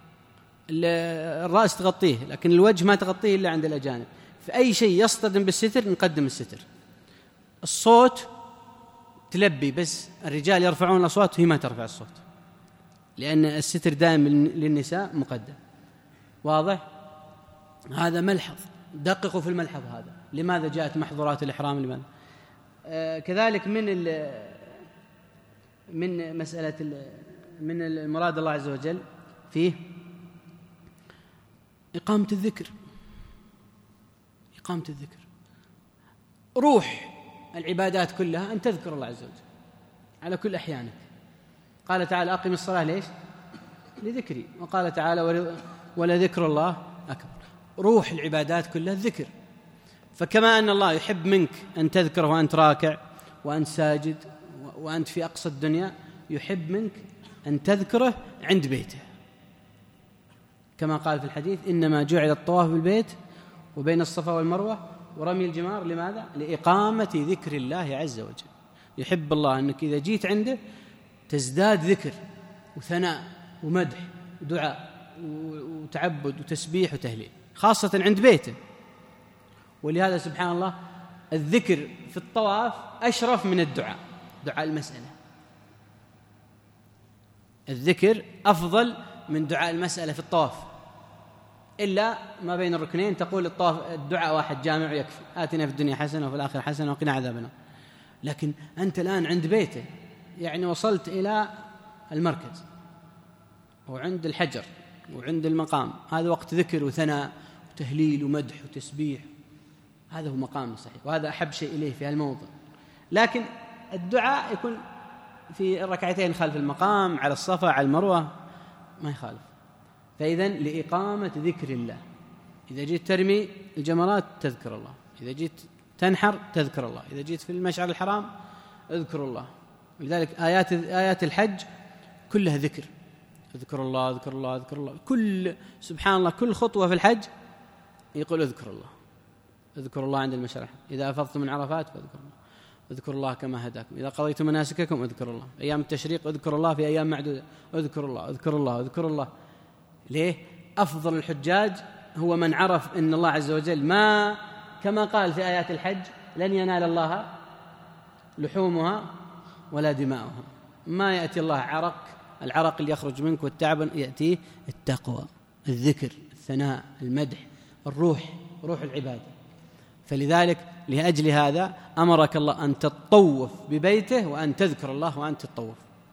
الرأس تغطيه لكن الوجه ما تغطيه إلا عند الأجانب. في أي شيء يصطدم بالستر نقدم الستر. الصوت تلبي، بس الرجال يرفعون الأصوات وهي ما ترفع الصوت، لأن الستر دائما للنساء مقدم. واضح؟ هذا ملحظ، دققوا في الملحظ هذا. لماذا جاءت محظورات الإحرام؟ لماذا؟ آه كذلك من من مسألة من المراد الله عز وجل فيه إقامة الذكر، إقامة الذكر. روح العبادات كلها أن تذكر الله عز وجل على كل أحيانك. قال تعالى أقم الصلاة ليش؟ لذكري. وقال تعالى ولذكر الله أكبر. روح العبادات كلها الذكر. فكما أن الله يحب منك أن تذكره وأنت راكع وأنت ساجد وأنت في أقصى الدنيا، يحب منك أن تذكره عند بيته، كما قال في الحديث إنما جعل الطواف بالبيت وبين الصفا والمروة ورمي الجمار لماذا؟ لإقامة ذكر الله عز وجل. يحب الله أنك إذا جيت عنده تزداد ذكر وثناء ومدح ودعاء وتعبد وتسبيح وتهليل، خاصة عند بيته. ولهذا سبحان الله الذكر في الطواف أشرف من الدعاء، دعاء المسألة. الذكر أفضل من دعاء المسألة في الطواف، إلا ما بين الركنين تقول الطواف الدعاء واحد جامع يكفي، آتنا في الدنيا حسنة وفي الآخرة حسنة وقنا عذاب النار. لكن أنت الآن عند بيته، يعني وصلت إلى المركز وعند الحجر وعند المقام، هذا وقت ذكر وثناء وتهليل ومدح وتسبيح، هذا هو مقام صحيح، وهذا أحب شيء إليه في هالموضع. لكن الدعاء يكون في الركعتين خلف المقام، على الصفا على المروة، ما يخالف. فإذن لإقامة ذكر الله، إذا جيت ترمي الجمرات تذكر الله، إذا جيت تنحر تذكر الله، إذا جيت في المشعر الحرام اذكر الله. لذلك آيات آيات الحج كلها ذكر، اذكر الله اذكر الله اذكر الله. كل سبحان الله كل خطوة في الحج يقول اذكر الله، اذكر الله عند المشعر، إذا أفضتم من عرفات فاذكروا الله، اذكروا الله كما هداكم، إذا قضيتم مناسككم اذكروا الله، أيام التشريق اذكروا الله، في أيام معدودة اذكروا الله اذكروا الله اذكروا الله. ليه؟ أفضل الحجاج هو من عرف أن الله عز وجل ما كما قال في آيات الحج لن ينال الله لحومها ولا دماؤها، ما يأتي الله عرق، العرق اللي يخرج منك والتعب، يأتيه التقوى، الذكر، الثناء، المدح، الروح، روح العبادة. فلذلك لأجل هذا أمرك الله أن تطوف ببيته وأن تذكر الله وأن تطوف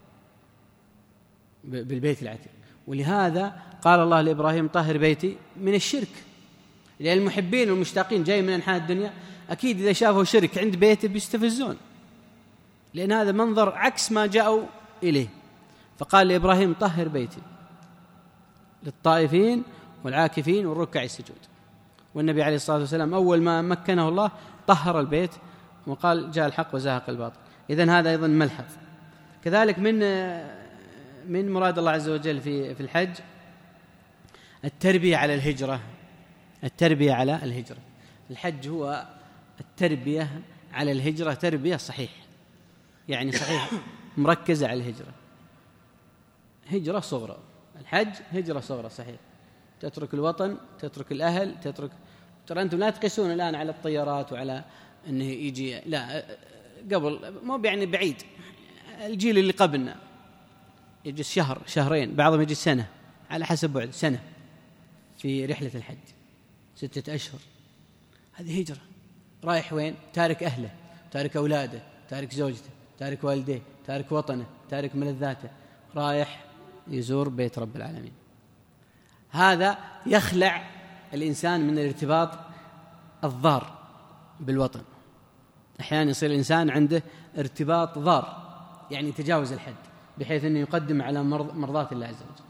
بالبيت العتيق. ولهذا قال الله لإبراهيم طهر بيتي من الشرك، لأن المحبين والمشتاقين جاي من أنحاء الدنيا أكيد إذا شافوا شرك عند بيته بيستفزون، لأن هذا منظر عكس ما جاءوا إليه. فقال لإبراهيم طهر بيتي للطائفين والعاكفين والركع السجود. والنبي عليه الصلاة والسلام أول ما مكنه الله طهر البيت وقال جاء الحق وزهق الباطل. إذن هذا أيضا ملحظ. كذلك من من مراد الله عز وجل في في الحج التربية على الهجرة، التربية على الهجرة. الحج هو التربية على الهجرة، تربية صحيح، يعني صحيح مركزة على الهجرة، هجرة صغرى. الحج هجرة صغرى صحيح، تترك الوطن، تترك الأهل، تترك. ترى أنتم لا تقيسون الآن على الطيارات وعلى أنه يجي، لا، قبل مو يعني بعيد، الجيل اللي قبلنا يجلس شهر شهرين، بعضهم يجي سنة على حسب بعد، سنة في رحلة الحج، ستة أشهر. هذه هجرة، رايح وين؟ تارك أهله، تارك أولاده، تارك زوجته، تارك والديه، تارك وطنه، تارك ملذاته، رايح يزور بيت رب العالمين. هذا يخلع الإنسان من الارتباط الضار بالوطن، أحيانا يصير الإنسان عنده ارتباط ضار، يعني تجاوز الحد، بحيث أنه يقدم على مرضاة الله عز وجل.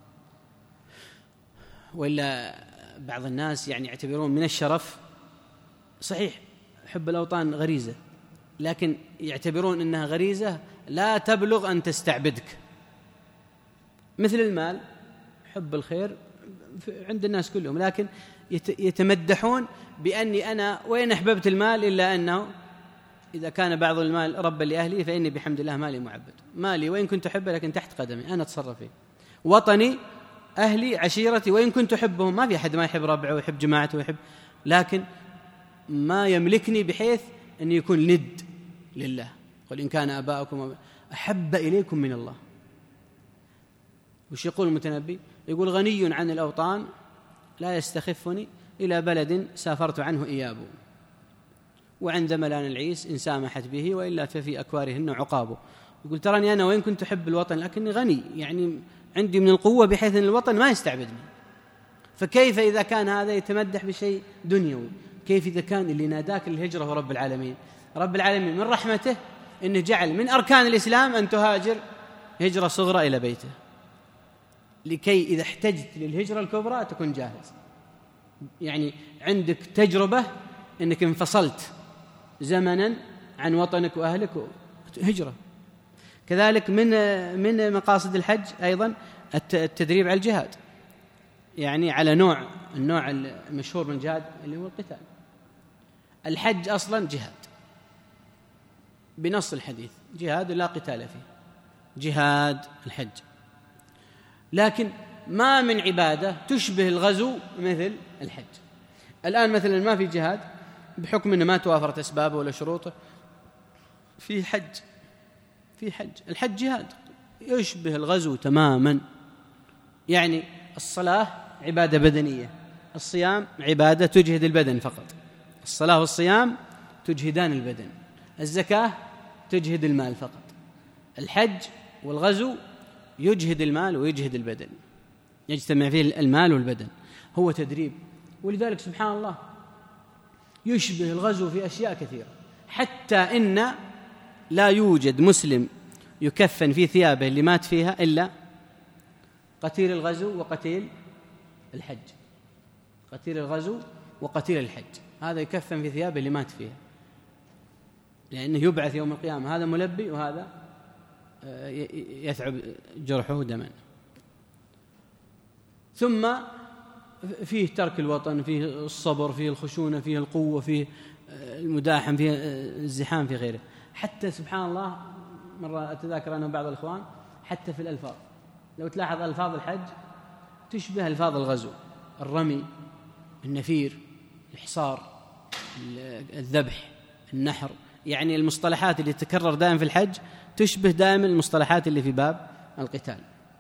وإلا بعض الناس يعني يعتبرون من الشرف، صحيح حب الأوطان غريزة، لكن يعتبرون أنها غريزة لا تبلغ أن تستعبدك، مثل المال، حب الخير عند الناس كلهم، لكن يتمدحون بأني أنا وإن أحببت المال إلا أنه إذا كان بعض المال ربا لأهلي فإني بحمد الله مالي معبد. مالي وإن كنت أحبه لكن تحت قدمي، أنا أتصرف فيه. وطني، أهلي، عشيرتي، وإن كنت أحبهم، ما في أحد ما يحب ربعه ويحب جماعته ويحب، لكن ما يملكني بحيث أن يكون ند لله. قل إن كان آباؤكم أحب إليكم من الله. وش يقول المتنبي؟ يقول غني عن الأوطان لا يستخفني إلى بلد سافرت عنه إياب، وعند ملان العيس إن سامحت به وإلا ففي أكوارهن عقابه. يقول تراني أنا وإن كنت أحب الوطن لكني غني، يعني عندي من القوة بحيث أن الوطن ما يستعبدني. فكيف إذا كان هذا يتمدح بشيء دنيوي؟ كيف إذا كان اللي ناداك للهجرة هو رب العالمين؟ رب العالمين من رحمته أنه جعل من أركان الإسلام أن تهاجر هجرة صغرى إلى بيته، لكي إذا احتجت للهجرة الكبرى تكون جاهز. يعني عندك تجربة أنك انفصلت زمنا عن وطنك وأهلك، هجرة. كذلك من من مقاصد الحج أيضا التدريب على الجهاد، يعني على نوع النوع المشهور من الجهاد اللي هو القتال. الحج أصلا جهاد بنص الحديث، جهاد لا قتال فيه، جهاد الحج. لكن ما من عبادة تشبه الغزو مثل الحج. الآن مثلا ما في جهاد بحكم أنه ما توافرت أسبابه ولا شروطه، في حج، في حج. الحج جهاد يشبه الغزو تماما. يعني الصلاة عبادة بدنية، الصيام عبادة تجهد البدن فقط، الصلاة والصيام تجهدان البدن، الزكاة تجهد المال فقط. الحج والغزو يجهد المال ويجهد البدن، يجتمع فيه المال والبدن، هو تدريب. ولذلك سبحان الله يشبه الغزو في أشياء كثيرة، حتى إن لا يوجد مسلم يكفن في ثيابه اللي مات فيها إلا قتيل الغزو وقتيل الحج. قتيل الغزو وقتيل الحج هذا يكفن في ثيابه اللي مات فيها، لأنه يبعث يوم القيامة، هذا ملبي وهذا يثعب جرحه دما. ثم فيه ترك الوطن، فيه الصبر، فيه الخشونة، فيه القوة، فيه المداحم، فيه الزحام، في غيره. حتى سبحان الله مرة أتذاكر أنا وبعض الإخوان حتى في الألفاظ، لو تلاحظ ألفاظ الحج تشبه ألفاظ الغزو، الرمي، النفير، الحصار، الذبح، النحر. يعني المصطلحات اللي تتكرر دائما في الحج تشبه دائما المصطلحات اللي في باب القتال.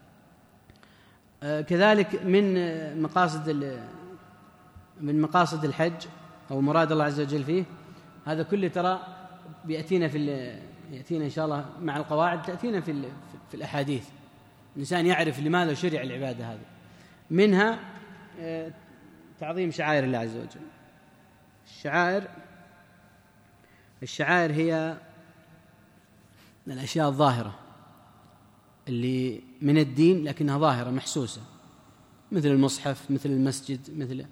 كذلك من مقاصد من مقاصد الحج أو مراد الله عز وجل فيه، هذا كله ترى بيأتينا في يأتينا إن شاء الله مع القواعد، تأتينا في في الأحاديث. الإنسان يعرف لماذا شرع العبادة هذه. منها تعظيم شعائر الله عز وجل. الشعائر الشعائر هي الأشياء الظاهرة اللي من الدين لكنها ظاهرة محسوسة، مثل المصحف، مثل المسجد، مثل.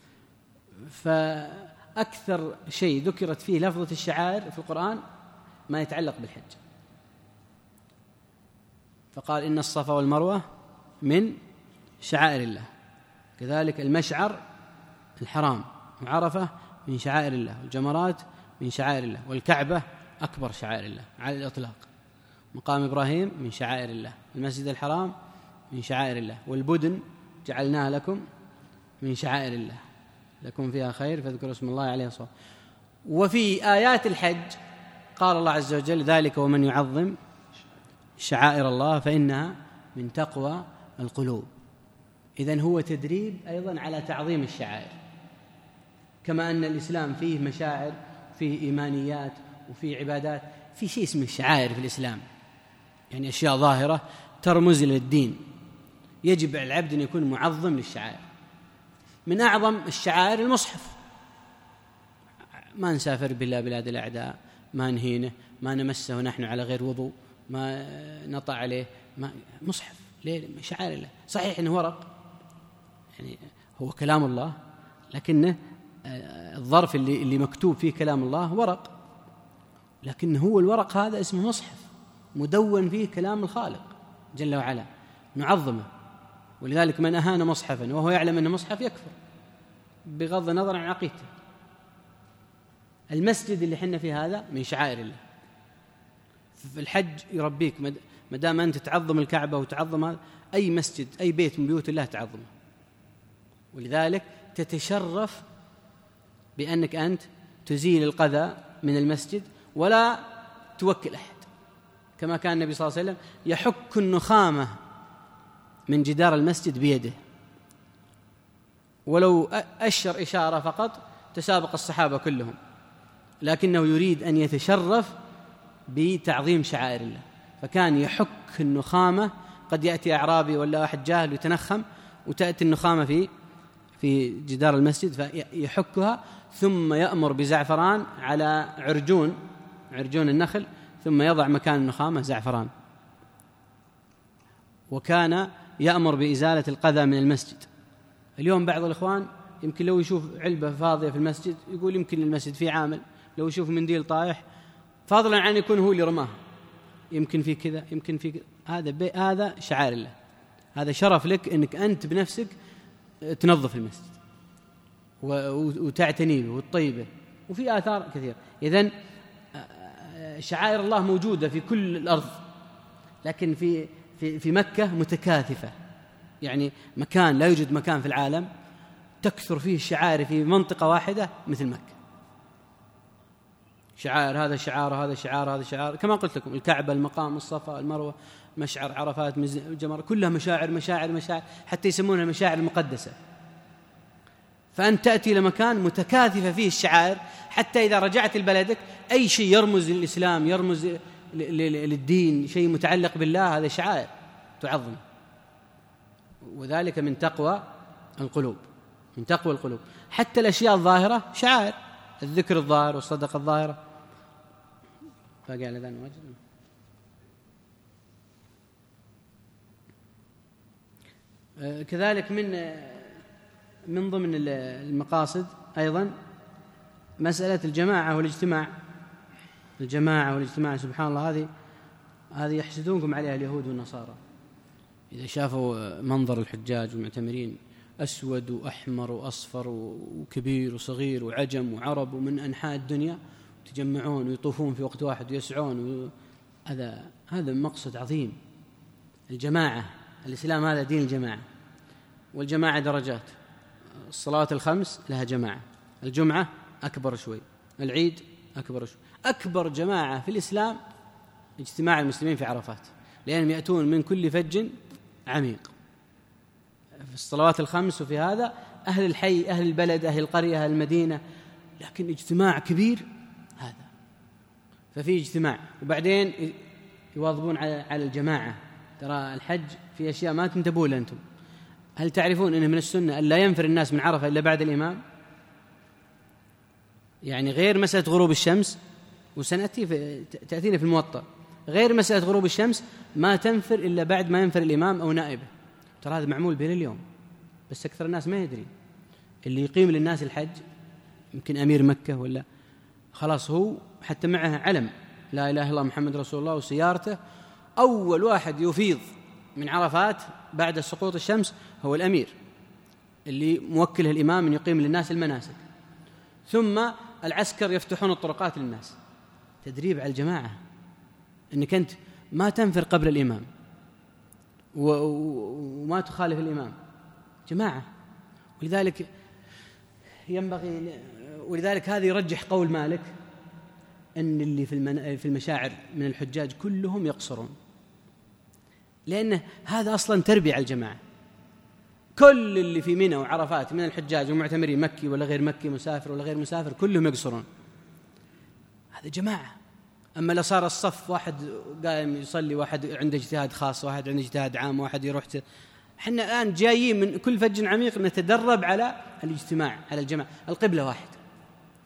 فأكثر شيء ذكرت فيه لفظة الشعائر في القرآن ما يتعلق بالحج، فقال إن الصفا والمروة من شعائر الله. كذلك المشعر الحرام وعرفة من شعائر الله، والجمرات من شعائر الله، والكعبة أكبر شعائر الله على الإطلاق، مقام إبراهيم من شعائر الله، المسجد الحرام من شعائر الله، والبدن جعلناها لكم من شعائر الله لكم فيها خير فاذكروا اسم الله عليه الصلاة. وفي آيات الحج قال الله عز وجل ذلك ومن يعظم شعائر الله فإنها من تقوى القلوب. إذن هو تدريب أيضا على تعظيم الشعائر، كما أن الإسلام فيه مشاعر، فيه إيمانيات، وفيه عبادات، في شيء اسمه الشعائر في الإسلام، يعني أشياء ظاهرة ترمز إلى الدين. يجب على العبد أن يكون معظم للشعائر. من أعظم الشعائر المصحف، ما نسافر بالله بلاد الأعداء، ما نهينه، ما نمسه ونحن على غير وضوء، ما نطع عليه، ما مصحف. ليه؟ شعائر الله. صحيح إنه ورق، يعني هو كلام الله، لكنه الظرف اللي اللي مكتوب فيه كلام الله ورق، لكن هو الورق هذا اسمه مصحف مدون فيه كلام الخالق جل وعلا، نعظمه. ولذلك من أهان مصحفا وهو يعلم أنه مصحف يكفر بغض النظر عن عقيدته. المسجد اللي حنا فيه هذا من شعائر الله. في الحج يربيك ما دام أنت تعظم الكعبة وتعظم هذا، أي مسجد أي بيت من بيوت الله تعظمه، ولذلك تتشرف بأنك أنت تزيل القذى من المسجد ولا توكل أحد، كما كان النبي صلى الله عليه وسلم يحك النخامة من جدار المسجد بيده، ولو أشر إشارة فقط تسابق الصحابة كلهم، لكنه يريد أن يتشرف بتعظيم شعائر الله، فكان يحك النخامة. قد يأتي أعرابي ولا أحد جاهل يتنخم وتأتي النخامة في في جدار المسجد فيحكها، ثم يأمر بزعفران على عرجون عرجون النخل، ثم يضع مكان النخامة زعفران. وكان يأمر بإزالة القذى من المسجد. اليوم بعض الإخوان يمكن لو يشوف علبة فاضية في المسجد يقول يمكن المسجد فيه عامل، لو يشوف منديل طايح فضلا عن يكون هو اللي رماه يمكن في كذا يمكن في كذا. هذا بي هذا شعائر الله، هذا شرف لك أنك أنت بنفسك تنظف المسجد وتعتني به وتطيبه، وفي آثار كثير. إذن شعائر الله موجودة في كل الأرض، لكن في في في مكة متكاثفة، يعني مكان لا يوجد مكان في العالم تكثر فيه الشعائر في منطقة واحدة مثل مكة. شعائر، هذا شعار هذا شعار هذا شعار، كما قلت لكم الكعبة، المقام، الصفا، المروة، مشعر عرفات، جمر، كلها مشاعر مشاعر مشاعر، حتى يسمونها المشاعر المقدسة. فأنت تأتي لمكان متكاثفة فيه الشعائر، حتى إذا رجعت لبلدك أي شيء يرمز للإسلام يرمز للدين، شيء متعلق بالله، هذا شعائر تعظم. وذلك من تقوى القلوب، من تقوى القلوب. حتى الأشياء الظاهرة شعائر، الذكر الظاهر والصدقة الظاهرة. باقي على ذان واجد. كذلك من من ضمن المقاصد أيضا مسألة الجماعة والاجتماع. الجماعة والاجتماع سبحان الله، هذه هذه يحسدونكم عليها اليهود والنصارى. إذا شافوا منظر الحجاج والمعتمرين أسود وأحمر وأصفر وكبير وصغير وعجم وعرب ومن أنحاء الدنيا يتجمعون ويطوفون في وقت واحد ويسعون، هذا هذا مقصد عظيم. الجماعة، الإسلام هذا دين الجماعة، والجماعة درجات. الصلاة الخمس لها جماعة، الجمعة أكبر شوي، العيد أكبر شوي. أكبر جماعة في الإسلام اجتماع المسلمين في عرفات، لأنهم يأتون من كل فج عميق في الصلوات الخمس، وفي هذا أهل الحي، أهل البلد، أهل القرية، أهل المدينة، لكن اجتماع كبير هذا. ففي اجتماع، وبعدين يواظبون على الجماعة. ترى الحج في أشياء ما تنتبهون أنتم. هل تعرفون أنه من السنة أن لا ينفر الناس من عرفة إلا بعد الإمام؟ يعني غير مسألة غروب الشمس، وسنأتي في تأتينا في الموطأ، غير مسألة غروب الشمس ما تنفر إلا بعد ما ينفر الإمام أو نائبه. ترى هذا معمول بين اليوم، بس أكثر الناس ما يدري. اللي يقيم للناس الحج يمكن أمير مكة، ولا خلاص هو حتى معه علم لا إله إلا الله محمد رسول الله وسيارته، أول واحد يفيض من عرفات بعد سقوط الشمس هو الأمير اللي موكله الإمام أن يقيم للناس المناسك، ثم العسكر يفتحون الطرقات للناس. تدريب على الجماعة، أنك أنت ما تنفر قبل الإمام وما تخالف الإمام، جماعة. ولذلك ينبغي، ولذلك هذا يرجح قول مالك أن اللي في في المشاعر من الحجاج كلهم يقصرون، لأن هذا أصلا تربية على الجماعة. كل اللي في منى وعرفات من الحجاج ومعتمرين، مكي ولا غير مكي، مسافر ولا غير مسافر، كلهم يقصرون. هذا جماعة. أما لو صار الصف واحد قائم يصلي، واحد عنده اجتهاد خاص، واحد عنده اجتهاد عام، واحد يروح ت... احنا الآن جايين من كل فج عميق نتدرب على الاجتماع، على الجماعة. القبلة واحد،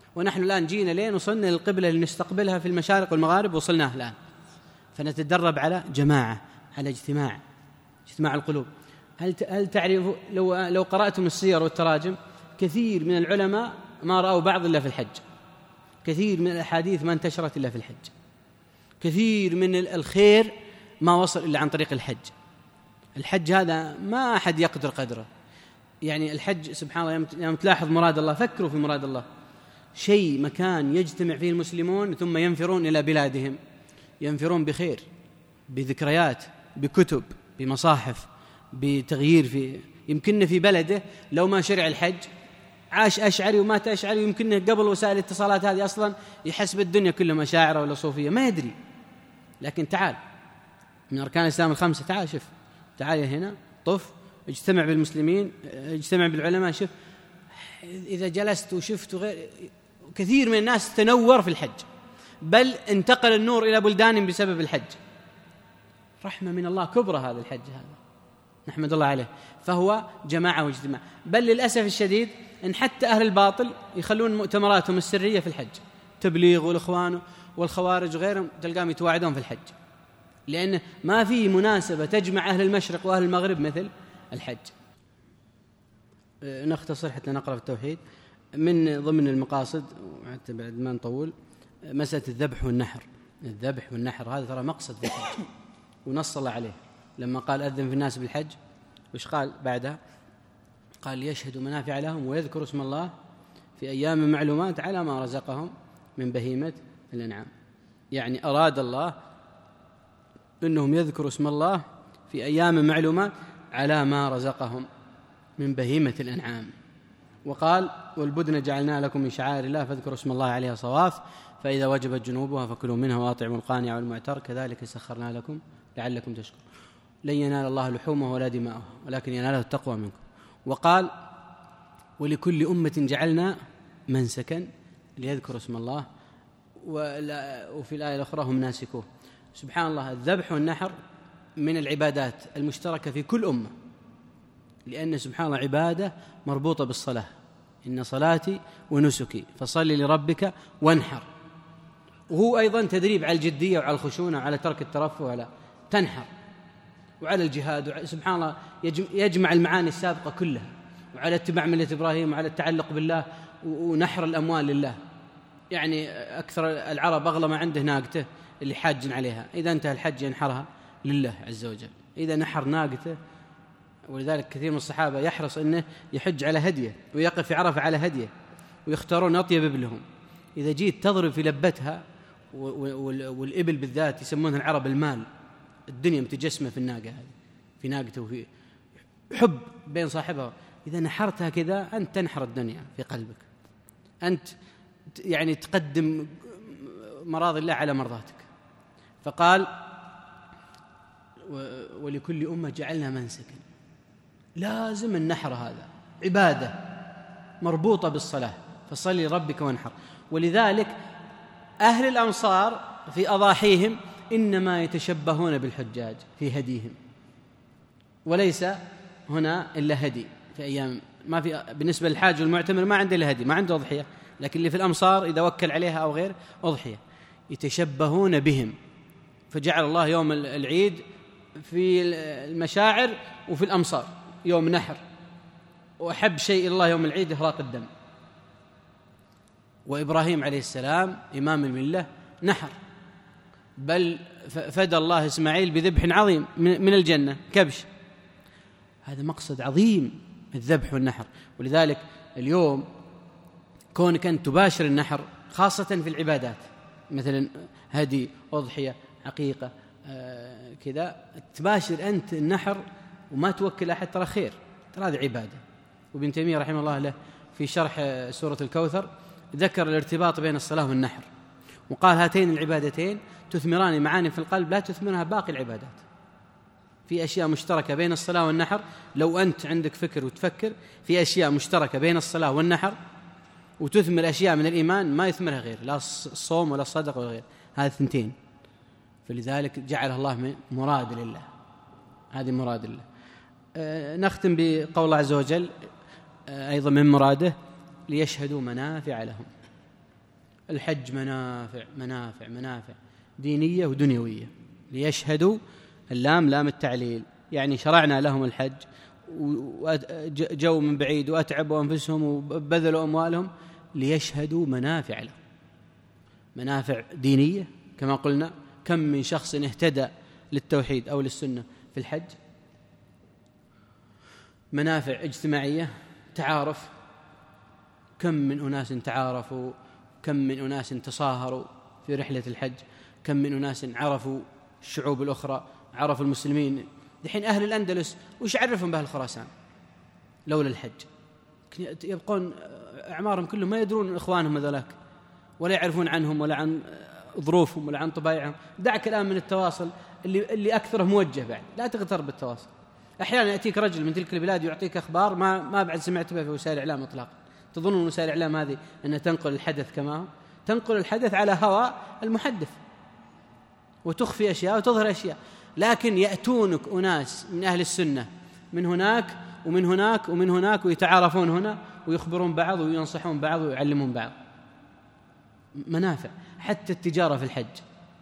ونحن الآن جينا لين وصلنا للقبلة اللي نستقبلها في المشارق والمغارب، وصلناه الآن، فنتدرب على جماعة، على اجتماع اجتماع القلوب. هل هل تعرف لو لو قرأتم السير والتراجم، كثير من العلماء ما رأوا بعض إلا في الحج، كثير من الأحاديث ما انتشرت إلا في الحج، كثير من الخير ما وصل إلا عن طريق الحج. الحج هذا ما أحد يقدر قدره. يعني الحج سبحان الله، يوم تلاحظ مراد الله، فكروا في مراد الله، شيء مكان يجتمع فيه المسلمون ثم ينفرون إلى بلادهم، ينفرون بخير، بذكريات، بكتب، بمصاحف، بتغيير. في يمكننا في بلده لو ما شرع الحج عاش أشعري ومات أشعري، يمكننا قبل وسائل الاتصالات هذه أصلا يحسب الدنيا كلها مشاعر ولا صوفية، ما يدري. لكن تعال من أركان الإسلام الخمسة، تعال شوف، تعال هنا طف، اجتمع بالمسلمين، اجتمع بالعلماء، شوف إذا جلست وشفت غير، كثير من الناس تنور في الحج، بل انتقل النور إلى بلدان بسبب الحج. رحمة من الله كبرى هذا الحج، هذا نحمد الله عليه. فهو جماعة واجتماع. بل للأسف الشديد إن حتى أهل الباطل يخلون مؤتمراتهم السرية في الحج، تبليغ والإخوان والخوارج وغيرهم تلقاهم يتواعدون في الحج، لأن ما في مناسبة تجمع أهل المشرق وأهل المغرب مثل الحج. نختصر حتى نقرأ في التوحيد. من ضمن المقاصد، وحتى بعد ما نطول، مسألة الذبح والنحر. الذبح والنحر هذا ترى مقصد في الحج، ونص الله عليه لما قال أذن في الناس بالحج، وش قال بعدها؟ قال ليشهدوا منافع لهم ويذكروا اسم الله في أيام معلومات على ما رزقهم من بهيمة الأنعام. يعني أراد الله أنهم يذكروا اسم الله في أيام معلومات على ما رزقهم من بهيمة الأنعام. وقال والبدن جعلنا لكم من شعائر الله فاذكروا اسم الله عليها صواف، فإذا وجبت جنوبها فكلوا منها وأطعموا القانع والمعتر كذلك سخرنا لكم لعلكم تشكرون. لن ينال الله لحومه ولا دماءه ولكن يناله التقوى منكم. وقال ولكل أمة جعلنا منسكا ليذكروا اسم الله، وفي الآية الأخرى هم ناسكوه. سبحان الله، الذبح والنحر من العبادات المشتركة في كل أمة، لأن سبحان الله عبادة مربوطة بالصلاة، إن صلاتي ونسكي فصل لربك وانحر. وهو أيضا تدريب على الجدية وعلى الخشونة وعلى ترك الترفه، وعلى تنحر، وعلى الجهاد. سبحان الله يجمع المعاني السابقة كلها، وعلى اتباع ملة إبراهيم، وعلى التعلق بالله ونحر الأموال لله. يعني أكثر العرب أغلى ما عنده ناقته اللي حاج عليها، إذا انتهى الحج ينحرها لله عز وجل، إذا نحر ناقته. ولذلك كثير من الصحابة يحرص أنه يحج على هديه ويقف في عرفة على هديه، ويختارون أطيب إبلهم. إذا جيت تضرب في لبتها، والإبل بالذات يسمونها العرب المال، الدنيا متجسمة في الناقة هذه، في ناقته، وفي حب بين صاحبها. إذا نحرتها كذا أنت تنحر الدنيا في قلبك، أنت يعني تقدم مراض الله على مرضاتك. فقال ولكل أمة جعلنا منسكا، لازم النحر هذا عبادة مربوطة بالصلاة، فصل لربك وانحر. ولذلك أهل الأمصار في أضاحيهم إنما يتشبهون بالحجاج في هديهم، وليس هنا إلا هدي في أيام ما في. بالنسبة للحاج والمعتمر ما عنده إلا هدي، ما عنده أضحية. لكن اللي في الأمصار إذا وكل عليها أو غير أضحية، يتشبهون بهم. فجعل الله يوم العيد في المشاعر وفي الأمصار يوم نحر، وأحب شيء الله يوم العيد إهراق الدم. وإبراهيم عليه السلام إمام الملة نحر، بل فدى الله إسماعيل بذبح عظيم من الجنة، كبش. هذا مقصد عظيم الذبح والنحر. ولذلك اليوم كونك أن تباشر النحر خاصة في العبادات، مثلا هدي، أضحية، عقيقة، آه كذا، تباشر أنت النحر وما توكل أحد، ترى خير، ترى هذه عبادة. وابن تيمية رحمه الله له في شرح سورة الكوثر ذكر الارتباط بين الصلاة والنحر، وقال هاتين العبادتين تثمران معاني في القلب لا تثمرها باقي العبادات. في أشياء مشتركة بين الصلاة والنحر، لو أنت عندك فكر وتفكر في أشياء مشتركة بين الصلاة والنحر وتثمر أشياء من الإيمان ما يثمرها غير، لا الصوم ولا الصدقة ولا غير، هذه ثنتين. فلذلك جعل الله مراد لله، هذه مراد الله. أه نختم بقول الله عز وجل أه أيضا من مراده ليشهدوا منافع لهم. الحج منافع منافع منافع دينية ودنيوية. ليشهدوا، اللام لام التعليل، يعني شرعنا لهم الحج وجو من بعيد وأتعبوا أنفسهم وبذلوا أموالهم ليشهدوا منافع لهم، منافع دينية كما قلنا. كم من شخص اهتدى للتوحيد أو للسنة في الحج. منافع اجتماعية، تعارف، كم من أناس تعارفوا، كم من أناس تصاهروا في رحلة الحج، كم من أناس عرفوا الشعوب الأخرى، عرفوا المسلمين. دحين أهل الأندلس وش عرفهم بأهل خراسان لولا الحج؟ يبقون أعمارهم كلهم ما يدرون إخوانهم ذولاك، ولا يعرفون عنهم ولا عن ظروفهم ولا عن طبايعهم. دعك الآن من التواصل اللي, اللي أكثره موجه، بعد لا تغتر بالتواصل. أحيانا يأتيك رجل من تلك البلاد يعطيك أخبار ما, ما بعد سمعت بها في وسائل الإعلام إطلاقا. تظنون وسائل الإعلام هذه أنها تنقل الحدث كما هو؟ تنقل الحدث على هوى المحدث، وتخفي أشياء وتظهر أشياء. لكن يأتونك أناس من أهل السنة من هناك ومن هناك ومن هناك، ويتعارفون هنا ويخبرون بعض وينصحون بعض ويعلمون بعض. منافع. حتى التجارة في الحج،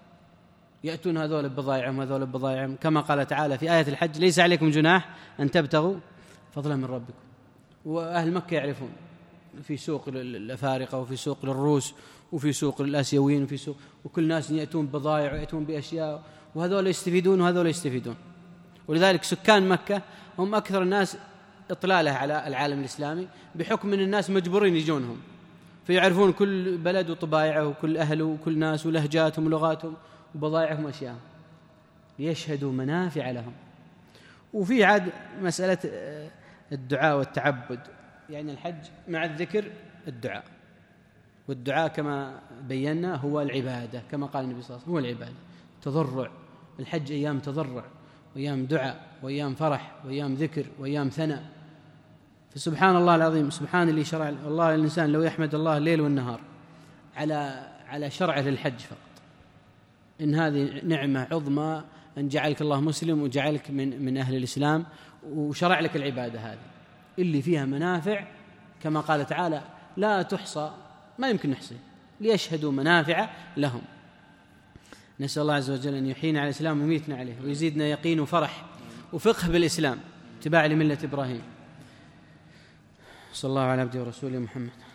يأتون هذول ببضائعهم هذول ببضائعهم، كما قال تعالى في آية الحج: ليس عليكم جناح أن تبتغوا فضلا من ربكم. وأهل مكة يعرفون في سوق الأفارقة وفي سوق للروس وفي سوق للآسيويين وفي سوق، وكل ناس يأتون بضائع ويأتون بأشياء، وهذول يستفيدون وهذول يستفيدون. ولذلك سكان مكة هم أكثر الناس إطلالة على العالم الإسلامي، بحكم من الناس مجبورين يجونهم، فيعرفون كل بلد وطبائعه وكل أهله وكل ناس ولهجاتهم ولغاتهم وبضائعهم وأشياءهم، ليشهدوا منافع لهم. وفي عاد مسألة الدعاء والتعبد، يعني الحج مع الذكر الدعاء، والدعاء كما بينا هو العبادة، كما قال النبي صلى الله عليه وسلم هو العبادة. تضرع، الحج أيام تضرع وأيام دعاء وأيام فرح وأيام ذكر وأيام ثناء. فسبحان الله العظيم، سبحان اللي شرع. والله الإنسان لو يحمد الله الليل والنهار على على شرعه للحج فقط، إن هذه نعمة عظمى أن جعلك الله مسلم وجعلك من من أهل الإسلام وشرع لك العبادة هذه اللي فيها منافع كما قال تعالى لا تحصى، ما يمكن نحصي، ليشهدوا منافع لهم. نسأل الله عز وجل أن يحيينا على الإسلام ويميتنا عليه، ويزيدنا يقين وفرح وفقه بالإسلام اتباع لملة إبراهيم. صلى الله على عبده ورسوله محمد.